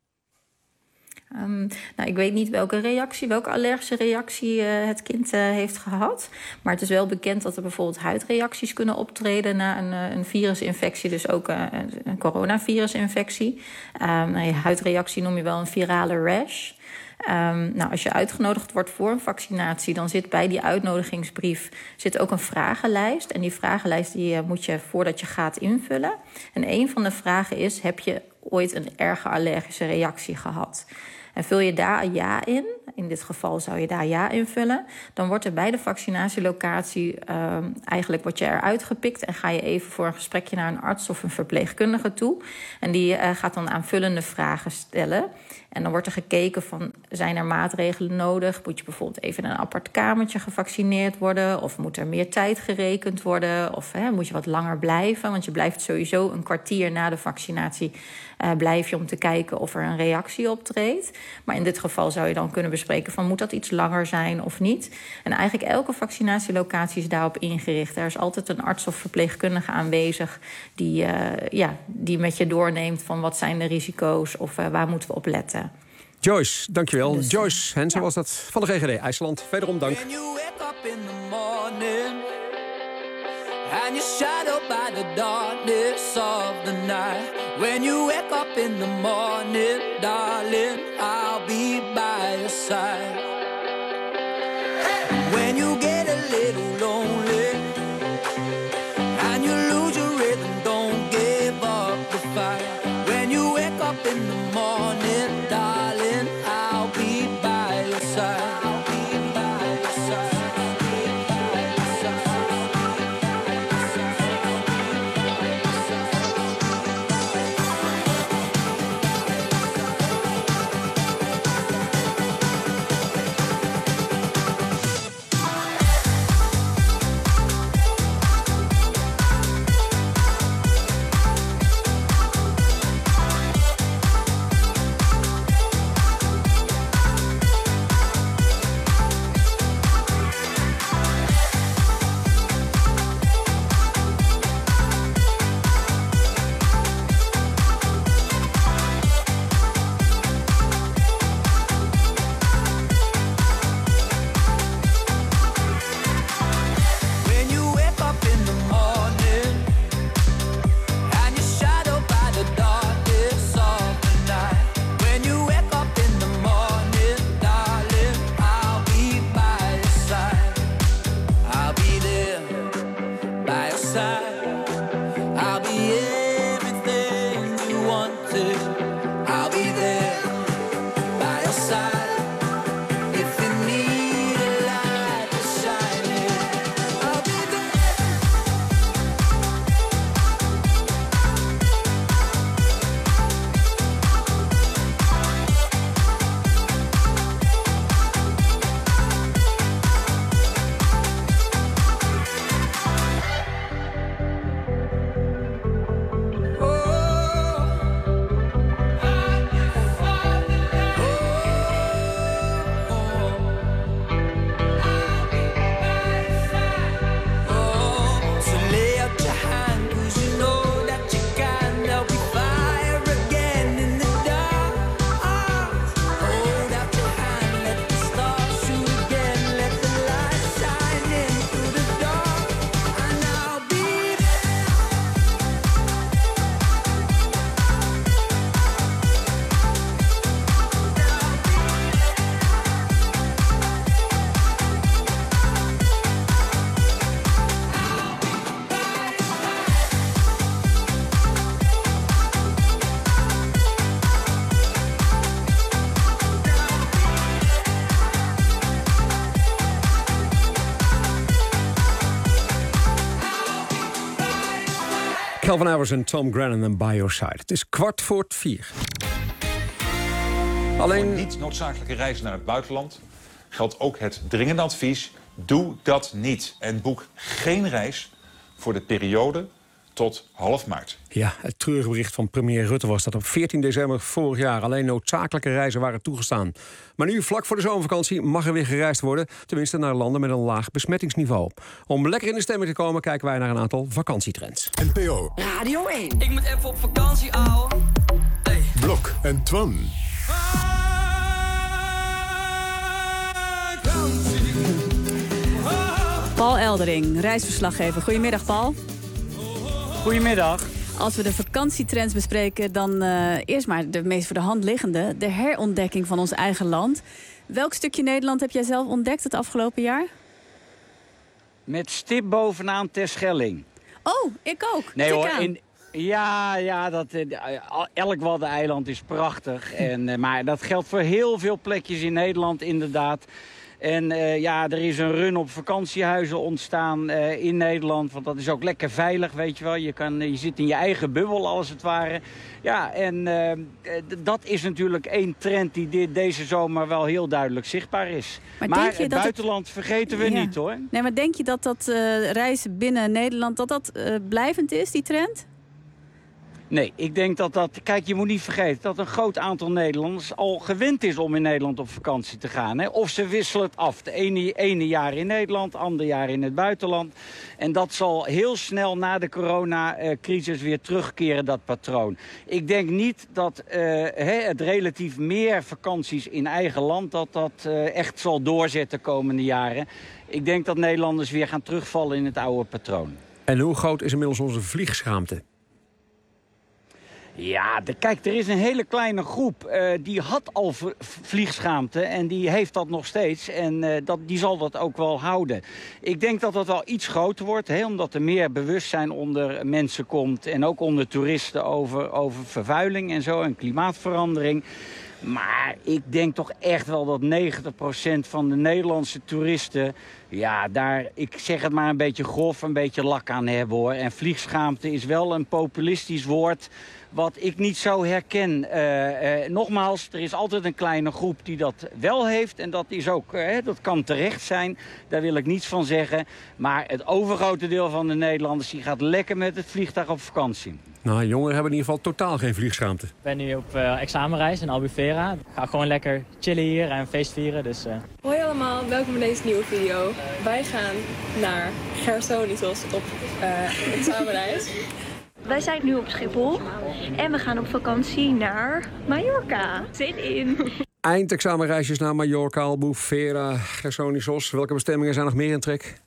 Um, nou, ik weet niet welke reactie, welke allergische reactie uh, het kind uh, heeft gehad. Maar het is wel bekend dat er bijvoorbeeld huidreacties kunnen optreden na een, uh, een virusinfectie, dus ook uh, een coronavirusinfectie. Um, nou, je huidreactie noem je wel een virale rash. Um, nou, als je uitgenodigd wordt voor een vaccinatie, dan zit bij die uitnodigingsbrief zit ook een vragenlijst. En die vragenlijst die, uh, moet je voordat je gaat invullen. En een van de vragen is, heb je ooit een erge allergische reactie gehad? En vul je daar ja in, in dit geval zou je daar ja invullen, dan wordt er bij de vaccinatielocatie uh, eigenlijk word je eruit gepikt en ga je even voor een gesprekje naar een arts of een verpleegkundige toe. En die uh, gaat dan aanvullende vragen stellen. En dan wordt er gekeken van, zijn er maatregelen nodig? Moet je bijvoorbeeld even in een apart kamertje gevaccineerd worden? Of moet er meer tijd gerekend worden? Of hè, moet je wat langer blijven? Want je blijft sowieso een kwartier na de vaccinatie uh, blijf je om te kijken of er een reactie optreedt. Maar in dit geval zou je dan kunnen bespreken van, moet dat iets langer zijn of niet? En eigenlijk elke vaccinatielocatie is daarop ingericht. Er is altijd een arts of verpleegkundige aanwezig die, uh, ja, die met je doorneemt van wat zijn de risico's of uh, waar moeten we op letten. Joyce, dankjewel. Dus, Joyce Hensen ja. was dat van de G G D IJsland. Wederom dank. And you're shadowed by the darkness of the night. When you wake up in the morning, darling, I'll be by your side. When you get a little lonely and you lose your rhythm, don't give up the fight. When you wake up in the morning, darling, I'll be by your side. Calvin Harris en Tom Grennan en By Your Side. Het is kwart voor vier. Alleen niet noodzakelijke reizen naar het buitenland geldt ook het dringende advies: doe dat niet en boek geen reis voor de periode tot half maart. Ja, het treurige bericht van premier Rutte was dat op veertien december vorig jaar alleen noodzakelijke reizen waren toegestaan. Maar nu, vlak voor de zomervakantie, mag er weer gereisd worden. Tenminste naar landen met een laag besmettingsniveau. Om lekker in de stemming te komen, kijken wij naar een aantal vakantietrends. N P O Radio één. Ik moet even op vakantie, ouwe. Hey. Blok en Twan. Paul Eldering, reisverslaggever. Goedemiddag, Paul. Goedemiddag. Als we de vakantietrends bespreken, dan uh, eerst maar de meest voor de hand liggende. De herontdekking van ons eigen land. Welk stukje Nederland heb jij zelf ontdekt het afgelopen jaar? Met stip bovenaan Terschelling. Oh, ik ook. Nee Kijk hoor, aan. in, ja, ja dat, elk Waddeneiland is prachtig. En, maar dat geldt voor heel veel plekjes in Nederland inderdaad. En uh, ja, er is een run op vakantiehuizen ontstaan uh, in Nederland. Want dat is ook lekker veilig, weet je wel. Je, kan, je zit in je eigen bubbel, als het ware. Ja, en uh, dat is natuurlijk één trend die dit, deze zomer wel heel duidelijk zichtbaar is. Maar, maar het buitenland het... vergeten we ja. niet, hoor. Nee, maar denk je dat dat uh, reizen binnen Nederland, dat dat uh, blijvend is, die trend? Nee, ik denk dat dat... Kijk, je moet niet vergeten dat een groot aantal Nederlanders al gewend is om in Nederland op vakantie te gaan. Hè? Of ze wisselen het af. De ene, ene jaar in Nederland, ander jaar in het buitenland. En dat zal heel snel na de coronacrisis weer terugkeren, dat patroon. Ik denk niet dat uh, het relatief meer vakanties in eigen land, dat dat uh, echt zal doorzetten de komende jaren. Ik denk dat Nederlanders weer gaan terugvallen in het oude patroon. En hoe groot is inmiddels onze vliegschaamte? Ja, de, kijk, er is een hele kleine groep uh, die had al vliegschaamte en die heeft dat nog steeds. En uh, dat, die zal dat ook wel houden. Ik denk dat dat wel iets groter wordt, hè, omdat er meer bewustzijn onder mensen komt. En ook onder toeristen over, over vervuiling en zo en klimaatverandering. Maar ik denk toch echt wel dat negentig procent van de Nederlandse toeristen, ja, daar, ik zeg het maar een beetje grof, een beetje lak aan hebben, hoor. En vliegschaamte is wel een populistisch woord wat ik niet zo herken. Uh, uh, nogmaals, er is altijd een kleine groep die dat wel heeft. En dat is ook, uh, dat kan terecht zijn. Daar wil ik niets van zeggen. Maar het overgrote deel van de Nederlanders die gaat lekker met het vliegtuig op vakantie. Nou, jongeren hebben in ieder geval totaal geen vliegschaamte. Ik ben nu op uh, examenreis in Albufeira. Ik ga gewoon lekker chillen hier en feest vieren. Dus, uh... Hoi allemaal, welkom bij deze nieuwe video. Wij gaan naar Gersonisos op uh, examenreis. Wij zijn nu op Schiphol en we gaan op vakantie naar Mallorca. Zin in! Eindexamenreisjes naar Mallorca, Albufeira, Gersonisos. Welke bestemmingen zijn nog meer in trek?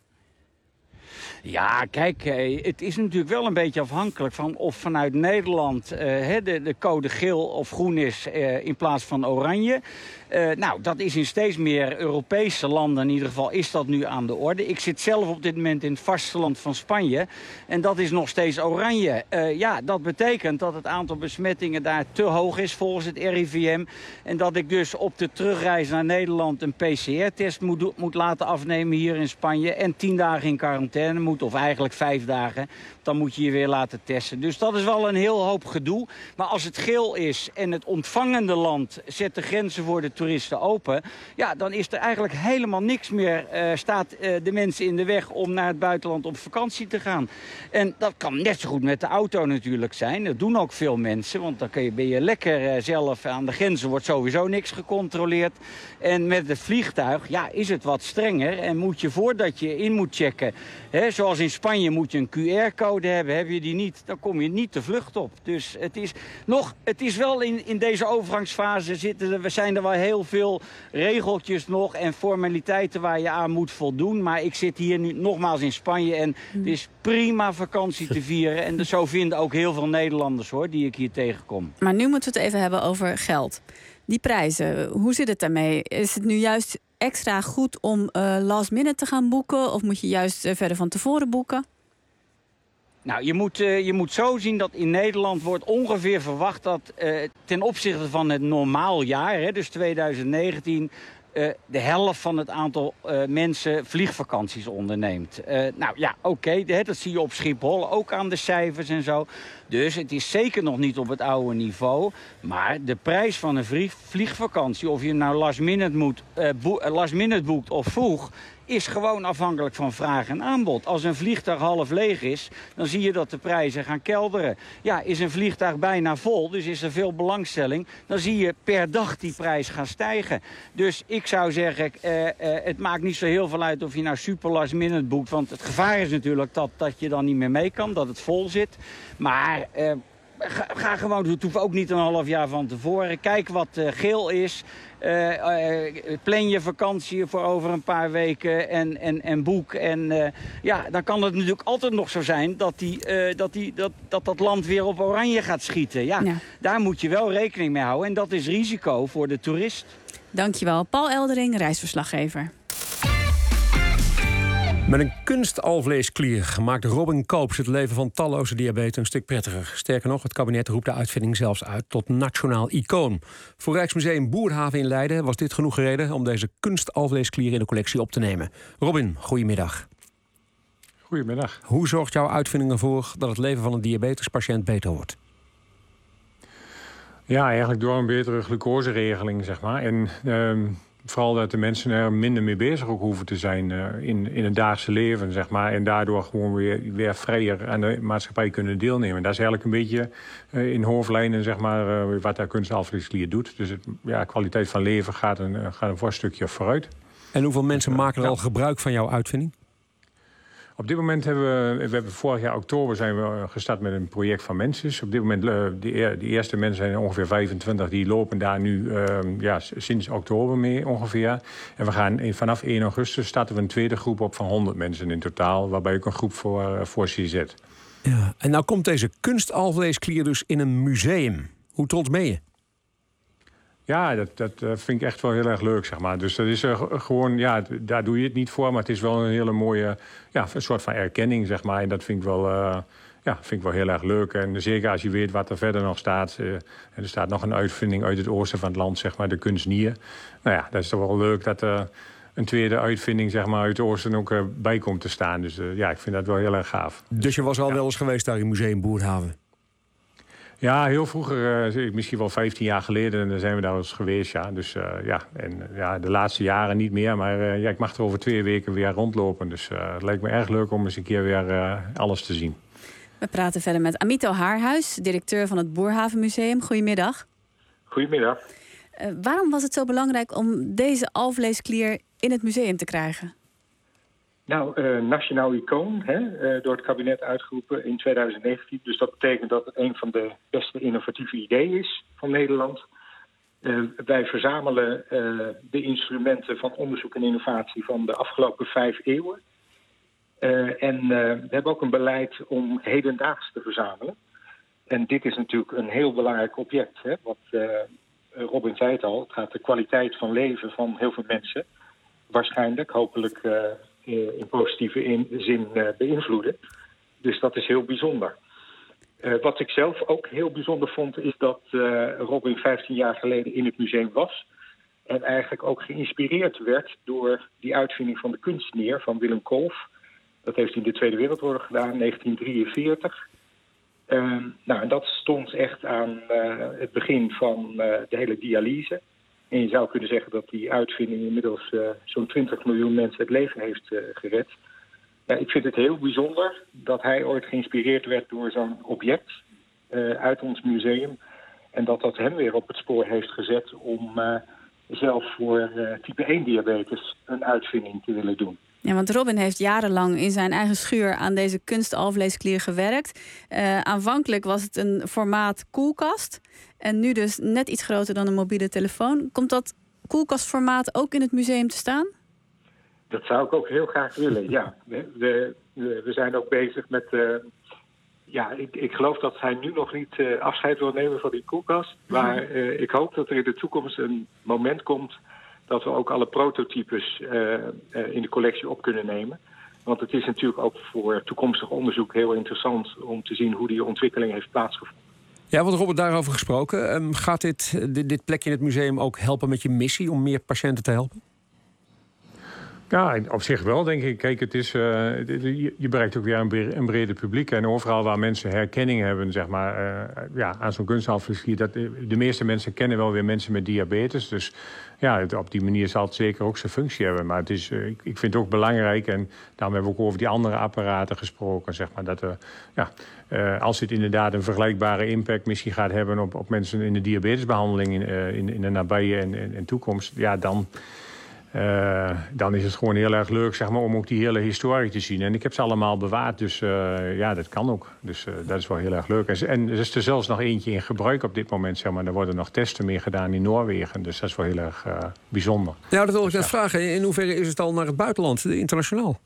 Ja, kijk, het is natuurlijk wel een beetje afhankelijk van of vanuit Nederland uh, de, de code geel of groen is uh, in plaats van oranje. Uh, nou, dat is in steeds meer Europese landen, in ieder geval is dat nu aan de orde. Ik zit zelf op dit moment in het vasteland van Spanje en dat is nog steeds oranje. Uh, ja, dat betekent dat het aantal besmettingen daar te hoog is volgens het R I V M. En dat ik dus op de terugreis naar Nederland een P C R-test moet, moet laten afnemen hier in Spanje en tien dagen in quarantaine moet, of eigenlijk vijf dagen. Dan moet je je weer laten testen. Dus dat is wel een heel hoop gedoe. Maar als het geel is en het ontvangende land zet de grenzen voor de toeristen open, ja, dan is er eigenlijk helemaal niks meer, uh, staat uh, de mensen in de weg om naar het buitenland op vakantie te gaan. En dat kan net zo goed met de auto natuurlijk zijn. Dat doen ook veel mensen, want dan kun je, ben je lekker uh, zelf aan de grenzen, wordt sowieso niks gecontroleerd. En met het vliegtuig, ja, is het wat strenger en moet je voordat je in moet checken, hè, zoals in Spanje moet je een Q R-code hebben, heb je die niet, dan kom je niet de vlucht op. Dus het is nog, het is wel in, in deze overgangsfase zitten er, we zijn er wel heel veel regeltjes nog en formaliteiten waar je aan moet voldoen. Maar ik zit hier nu nogmaals in Spanje en het is prima vakantie te vieren. En zo vinden ook heel veel Nederlanders, hoor, die ik hier tegenkom. Maar nu moeten we het even hebben over geld. Die prijzen, hoe zit het daarmee? Is het nu juist extra goed om uh, last minute te gaan boeken? Of moet je juist uh, verder van tevoren boeken? Nou, je moet, uh, je moet zo zien dat in Nederland wordt ongeveer verwacht dat uh, ten opzichte van het normaal jaar, hè, dus twintig negentien, Uh, de helft van het aantal uh, mensen vliegvakanties onderneemt. Uh, nou ja, oké, okay, dat zie je op Schiphol, ook aan de cijfers en zo. Dus het is zeker nog niet op het oude niveau. Maar de prijs van een vlieg, vliegvakantie, of je nou last minute, moet, uh, boe, uh, last minute boekt of vroeg, is gewoon afhankelijk van vraag en aanbod. Als een vliegtuig half leeg is, dan zie je dat de prijzen gaan kelderen. Ja, is een vliegtuig bijna vol, dus is er veel belangstelling, dan zie je per dag die prijs gaan stijgen. Dus ik zou zeggen, uh, uh, het maakt niet zo heel veel uit of je nou super last minute boekt, want het gevaar is natuurlijk dat, dat je dan niet meer mee kan, dat het vol zit. Maar uh, ga, ga gewoon, het hoeft ook niet een half jaar van tevoren. Kijk wat uh, geel is. Uh, uh, plan je vakantie voor over een paar weken en, en, en boek. En uh, ja, dan kan het natuurlijk altijd nog zo zijn dat, die, uh, dat, die, dat, dat dat land weer op oranje gaat schieten. Ja, ja, daar moet je wel rekening mee houden. En dat is risico voor de toerist. Dankjewel, Paul Eldering, reisverslaggever. Met een kunstalvleesklier maakt Robin Koops het leven van talloze diabetes een stuk prettiger. Sterker nog, het kabinet roept de uitvinding zelfs uit tot nationaal icoon. Voor Rijksmuseum Boerhaven in Leiden was dit genoeg reden om deze kunstalvleesklier in de collectie op te nemen. Robin, goedemiddag. Goedemiddag. Hoe zorgt jouw uitvinding ervoor dat het leven van een diabetespatiënt beter wordt? Ja, eigenlijk door een betere glucoseregeling, zeg maar. En uh, vooral dat de mensen er minder mee bezig ook hoeven te zijn uh, in, in het dagelijkse leven, zeg maar. En daardoor gewoon weer, weer vrijer aan de maatschappij kunnen deelnemen. Dat is eigenlijk een beetje uh, in hoofdlijnen, zeg maar, uh, wat dat kunstalvleesklier doet. Dus de ja, kwaliteit van leven gaat een, gaat een voorstukje vooruit. En hoeveel mensen maken er al gebruik van jouw uitvinding? Op dit moment hebben we, we hebben vorig jaar oktober zijn we gestart met een project van mensen. Op dit moment, de, de eerste mensen zijn ongeveer vijfentwintig, die lopen daar nu uh, ja, sinds oktober mee ongeveer. En we gaan vanaf één augustus starten we een tweede groep op van honderd mensen in totaal, waarbij ook een groep voor, voor C Z. Ja, en nou komt deze kunstalvleesklier dus in een museum. Hoe trots ben je? Ja, dat, dat vind ik echt wel heel erg leuk, zeg maar. Dus dat is uh, gewoon, ja, daar doe je het niet voor, maar het is wel een hele mooie, ja, een soort van erkenning, zeg maar. En dat vind ik wel, uh, ja, vind ik wel heel erg leuk. En zeker als je weet wat er verder nog staat. Uh, en er staat nog een uitvinding uit het oosten van het land, zeg maar, de kunstnier. Nou ja, dat is toch wel leuk dat er uh, een tweede uitvinding, zeg maar, uit het oosten ook uh, bij komt te staan. Dus uh, ja, ik vind dat wel heel erg gaaf. Dus je was al ja. wel eens geweest daar in Museum Boerhaven? Ja, heel vroeger, uh, misschien wel vijftien jaar geleden, en dan zijn we daar eens geweest, ja. Dus uh, ja, en uh, ja, de laatste jaren niet meer. Maar uh, ja, ik mag er over twee weken weer rondlopen. Dus uh, het lijkt me erg leuk om eens een keer weer uh, alles te zien. We praten verder met Amito Haarhuis, directeur van het Boerhavenmuseum. Goedemiddag. Goedemiddag. Uh, waarom was het zo belangrijk om deze alvleesklier in het museum te krijgen? Nou, uh, nationaal icoon, hè, uh, door het kabinet uitgeroepen in tweeduizend negentien. Dus dat betekent dat het een van de beste innovatieve ideeën is van Nederland. Uh, wij verzamelen uh, de instrumenten van onderzoek en innovatie van de afgelopen vijf eeuwen. Uh, en uh, we hebben ook een beleid om hedendaags te verzamelen. En dit is natuurlijk een heel belangrijk object. Hè, wat uh, Robin zei het al, het gaat de kwaliteit van leven van heel veel mensen waarschijnlijk, hopelijk Uh, in positieve in, zin uh, beïnvloeden. Dus dat is heel bijzonder. Uh, wat ik zelf ook heel bijzonder vond, is dat uh, Robin vijftien jaar geleden in het museum was. En eigenlijk ook geïnspireerd werd door die uitvinding van de kunstnier van Willem Kolff. Dat heeft hij in de Tweede Wereldoorlog gedaan, negentien drieënveertig. Uh, nou, en dat stond echt aan uh, het begin van uh, de hele dialyse. En je zou kunnen zeggen dat die uitvinding inmiddels uh, zo'n twintig miljoen mensen het leven heeft uh, gered. Ja, ik vind het heel bijzonder dat hij ooit geïnspireerd werd door zo'n object uh, uit ons museum. En dat dat hem weer op het spoor heeft gezet om uh, zelf voor uh, type één diabetes een uitvinding te willen doen. Ja, want Robin heeft jarenlang in zijn eigen schuur aan deze kunstalvleesklier gewerkt. Uh, aanvankelijk was het een formaat koelkast. En nu dus net iets groter dan een mobiele telefoon. Komt dat koelkastformaat ook in het museum te staan? Dat zou ik ook heel graag willen, ja. We, we, we zijn ook bezig met Uh, ja, ik, ik geloof dat hij nu nog niet uh, afscheid wil nemen van die koelkast. Maar uh, ik hoop dat er in de toekomst een moment komt dat we ook alle prototypes uh, uh, in de collectie op kunnen nemen. Want het is natuurlijk ook voor toekomstig onderzoek heel interessant om te zien hoe die ontwikkeling heeft plaatsgevonden. Ja, want Robert, daarover gesproken. Um, gaat dit, dit, dit plekje in het museum ook helpen met je missie om meer patiënten te helpen? Ja, op zich wel, denk ik. Kijk, het is, uh, je, je bereikt ook weer een, een breder publiek. En overal waar mensen herkenning hebben, zeg maar, uh, ja, aan zo'n kunsthalfvliesier, dat de meeste mensen kennen wel weer mensen met diabetes. Dus ja, het, op die manier zal het zeker ook zijn functie hebben. Maar het is, uh, ik, ik vind het ook belangrijk, en daarom hebben we ook over die andere apparaten gesproken, zeg maar, dat uh, ja, uh, als het inderdaad een vergelijkbare impact misschien gaat hebben op, op mensen in de diabetesbehandeling in, uh, in, in de nabije en, en, en toekomst, ja, dan... Uh, dan is het gewoon heel erg leuk, zeg maar, om ook die hele historie te zien. En ik heb ze allemaal bewaard, dus uh, ja, dat kan ook. Dus uh, dat is wel heel erg leuk. En, en er is er zelfs nog eentje in gebruik op dit moment, zeg maar. Er worden nog testen mee gedaan in Noorwegen. Dus dat is wel heel erg uh, bijzonder. Ja, dat wil ik net vragen. In hoeverre is het al naar het buitenland, internationaal?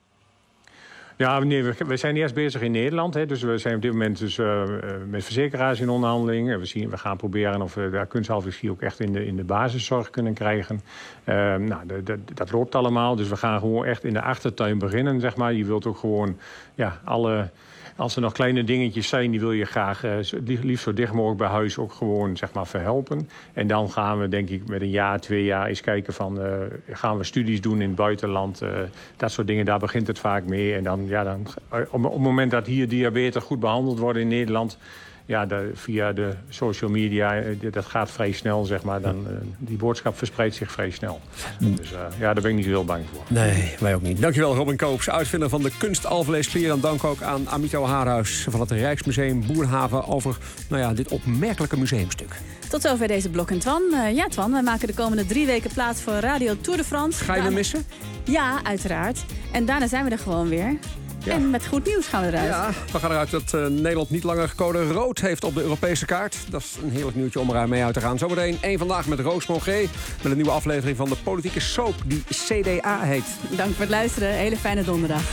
Ja, nee, we, we zijn eerst bezig in Nederland. Hè, dus we zijn op dit moment dus, uh, met verzekeraars in onderhandeling. We, zien, we gaan proberen of we daar kunsthalfvliesier ook echt in de, in de basiszorg kunnen krijgen. Uh, nou, de, de, dat loopt allemaal. Dus we gaan gewoon echt in de achtertuin beginnen, zeg maar. Je wilt ook gewoon ja, alle... Als er nog kleine dingetjes zijn, die wil je graag uh, liefst zo dicht mogelijk bij huis ook gewoon, zeg maar, verhelpen. En dan gaan we, denk ik, met een jaar, twee jaar eens kijken van, uh, gaan we studies doen in het buitenland. Uh, dat soort dingen, daar begint het vaak mee. En dan, ja, dan, op, op het moment dat hier diabetes goed behandeld wordt in Nederland, ja, de, via de social media, dat gaat vrij snel, zeg maar. Dan, uh, die boodschap verspreidt zich vrij snel. Dus uh, ja, daar ben ik niet zo heel bang voor. Nee, wij ook niet. Dankjewel, Robin Koops, uitvinder van de kunstalvleesklier. En dank ook aan Amito Haarhuis van het Rijksmuseum Boerhaven over nou ja, dit opmerkelijke museumstuk. Tot zover deze Blok en Twan. Uh, ja, Twan, wij maken de komende drie weken plaats voor Radio Tour de France. Ga je daarna... me missen? Ja, uiteraard. En daarna zijn we er gewoon weer. Ja. En met goed nieuws gaan we eruit. Ja, we gaan eruit dat uh, Nederland niet langer code rood heeft op de Europese kaart. Dat is een heerlijk nieuwtje om eruit mee uit te gaan. Zometeen één Vandaag met Roos Mongé. Met een nieuwe aflevering van de politieke soap die C D A heet. Dank voor het luisteren. Hele fijne donderdag.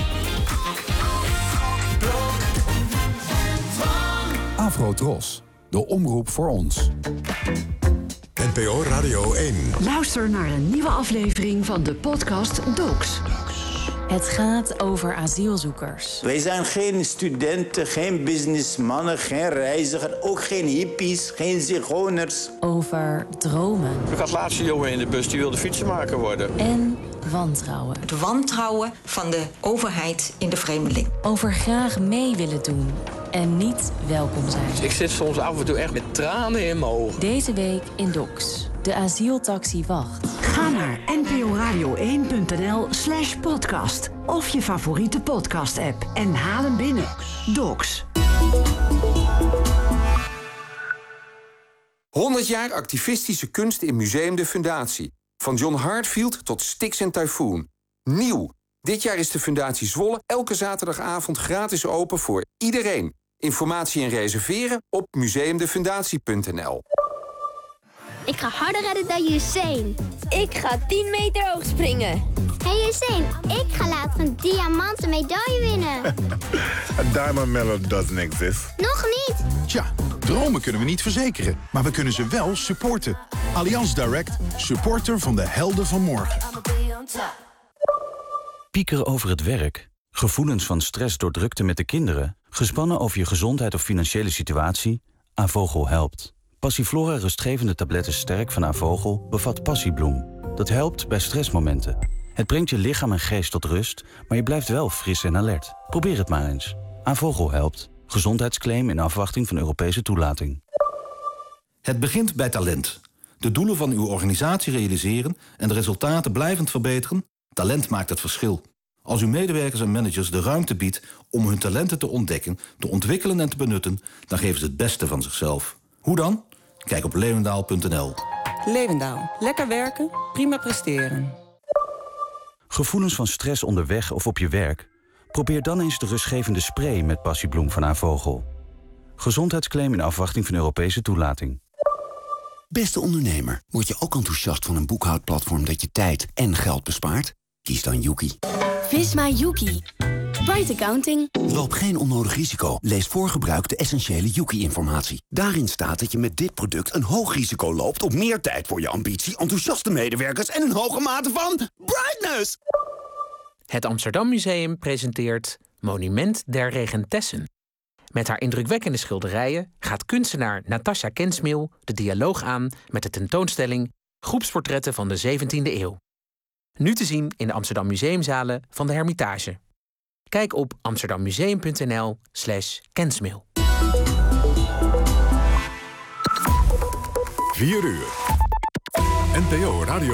Afro-Tros, de omroep voor ons. N P O Radio één. Luister naar een nieuwe aflevering van de podcast Docs. Het gaat over asielzoekers. Wij zijn geen studenten, geen businessmannen, geen reizigers, ook geen hippies, geen zigeuners. Over dromen. Ik had laatst een jongen in de bus die wilde fietsenmaker worden. En wantrouwen. Het wantrouwen van de overheid in de vreemdeling. Over graag mee willen doen en niet welkom zijn. Ik zit soms af en toe echt met tranen in mijn ogen. Deze week in Docs. De asieltaxi wacht. Ga naar nporadio één punt n l slash podcast of je favoriete podcast-app en haal hem binnen. Docs. honderd jaar activistische kunst in Museum de Fundatie. Van John Hartfield tot Styx en Typhoon. Nieuw. Dit jaar is de Fundatie Zwolle elke zaterdagavond gratis open voor iedereen. Informatie en reserveren op museumdefundatie punt n l. Ik ga harder rennen dan Usain. Ik ga tien meter hoog springen. Hey Usain, ik ga later een diamanten medaille winnen. A diamond medal doesn't exist. Nog niet. Tja, dromen kunnen we niet verzekeren, maar we kunnen ze wel supporten. Allianz Direct, supporter van de helden van morgen. Piekeren over het werk, gevoelens van stress door drukte met de kinderen, gespannen over je gezondheid of financiële situatie? Avogel helpt. Passiflora rustgevende tabletten Sterk van Avogel bevat passiebloem. Dat helpt bij stressmomenten. Het brengt je lichaam en geest tot rust, maar je blijft wel fris en alert. Probeer het maar eens. Avogel helpt. Gezondheidsclaim in afwachting van Europese toelating. Het begint bij talent. De doelen van uw organisatie realiseren en de resultaten blijvend verbeteren? Talent maakt het verschil. Als uw medewerkers en managers de ruimte biedt om hun talenten te ontdekken, te ontwikkelen en te benutten, dan geven ze het beste van zichzelf. Hoe dan? Kijk op leeuwendaal punt n l. Leeuwendaal. Lekker werken, prima presteren. Gevoelens van stress onderweg of op je werk? Probeer dan eens de rustgevende spray met passiebloem van Avogel. Gezondheidsclaim in afwachting van Europese toelating. Beste ondernemer, word je ook enthousiast van een boekhoudplatform dat je tijd en geld bespaart? Kies dan Yuki. Visma Yuki. Bright Accounting. Loop geen onnodig risico. Lees voor gebruik de essentiële Yuki-informatie. Daarin staat dat je met dit product een hoog risico loopt op meer tijd voor je ambitie, enthousiaste medewerkers en een hoge mate van brightness. Het Amsterdam Museum presenteert Monument der Regentessen. Met haar indrukwekkende schilderijen gaat kunstenaar Natasja Kensmil de dialoog aan met de tentoonstelling Groepsportretten van de zeventiende eeuw. Nu te zien in de Amsterdam Museumzalen van de Hermitage. Kijk op amsterdammuseum.nl slash kensmil. vier uur. N P O Radio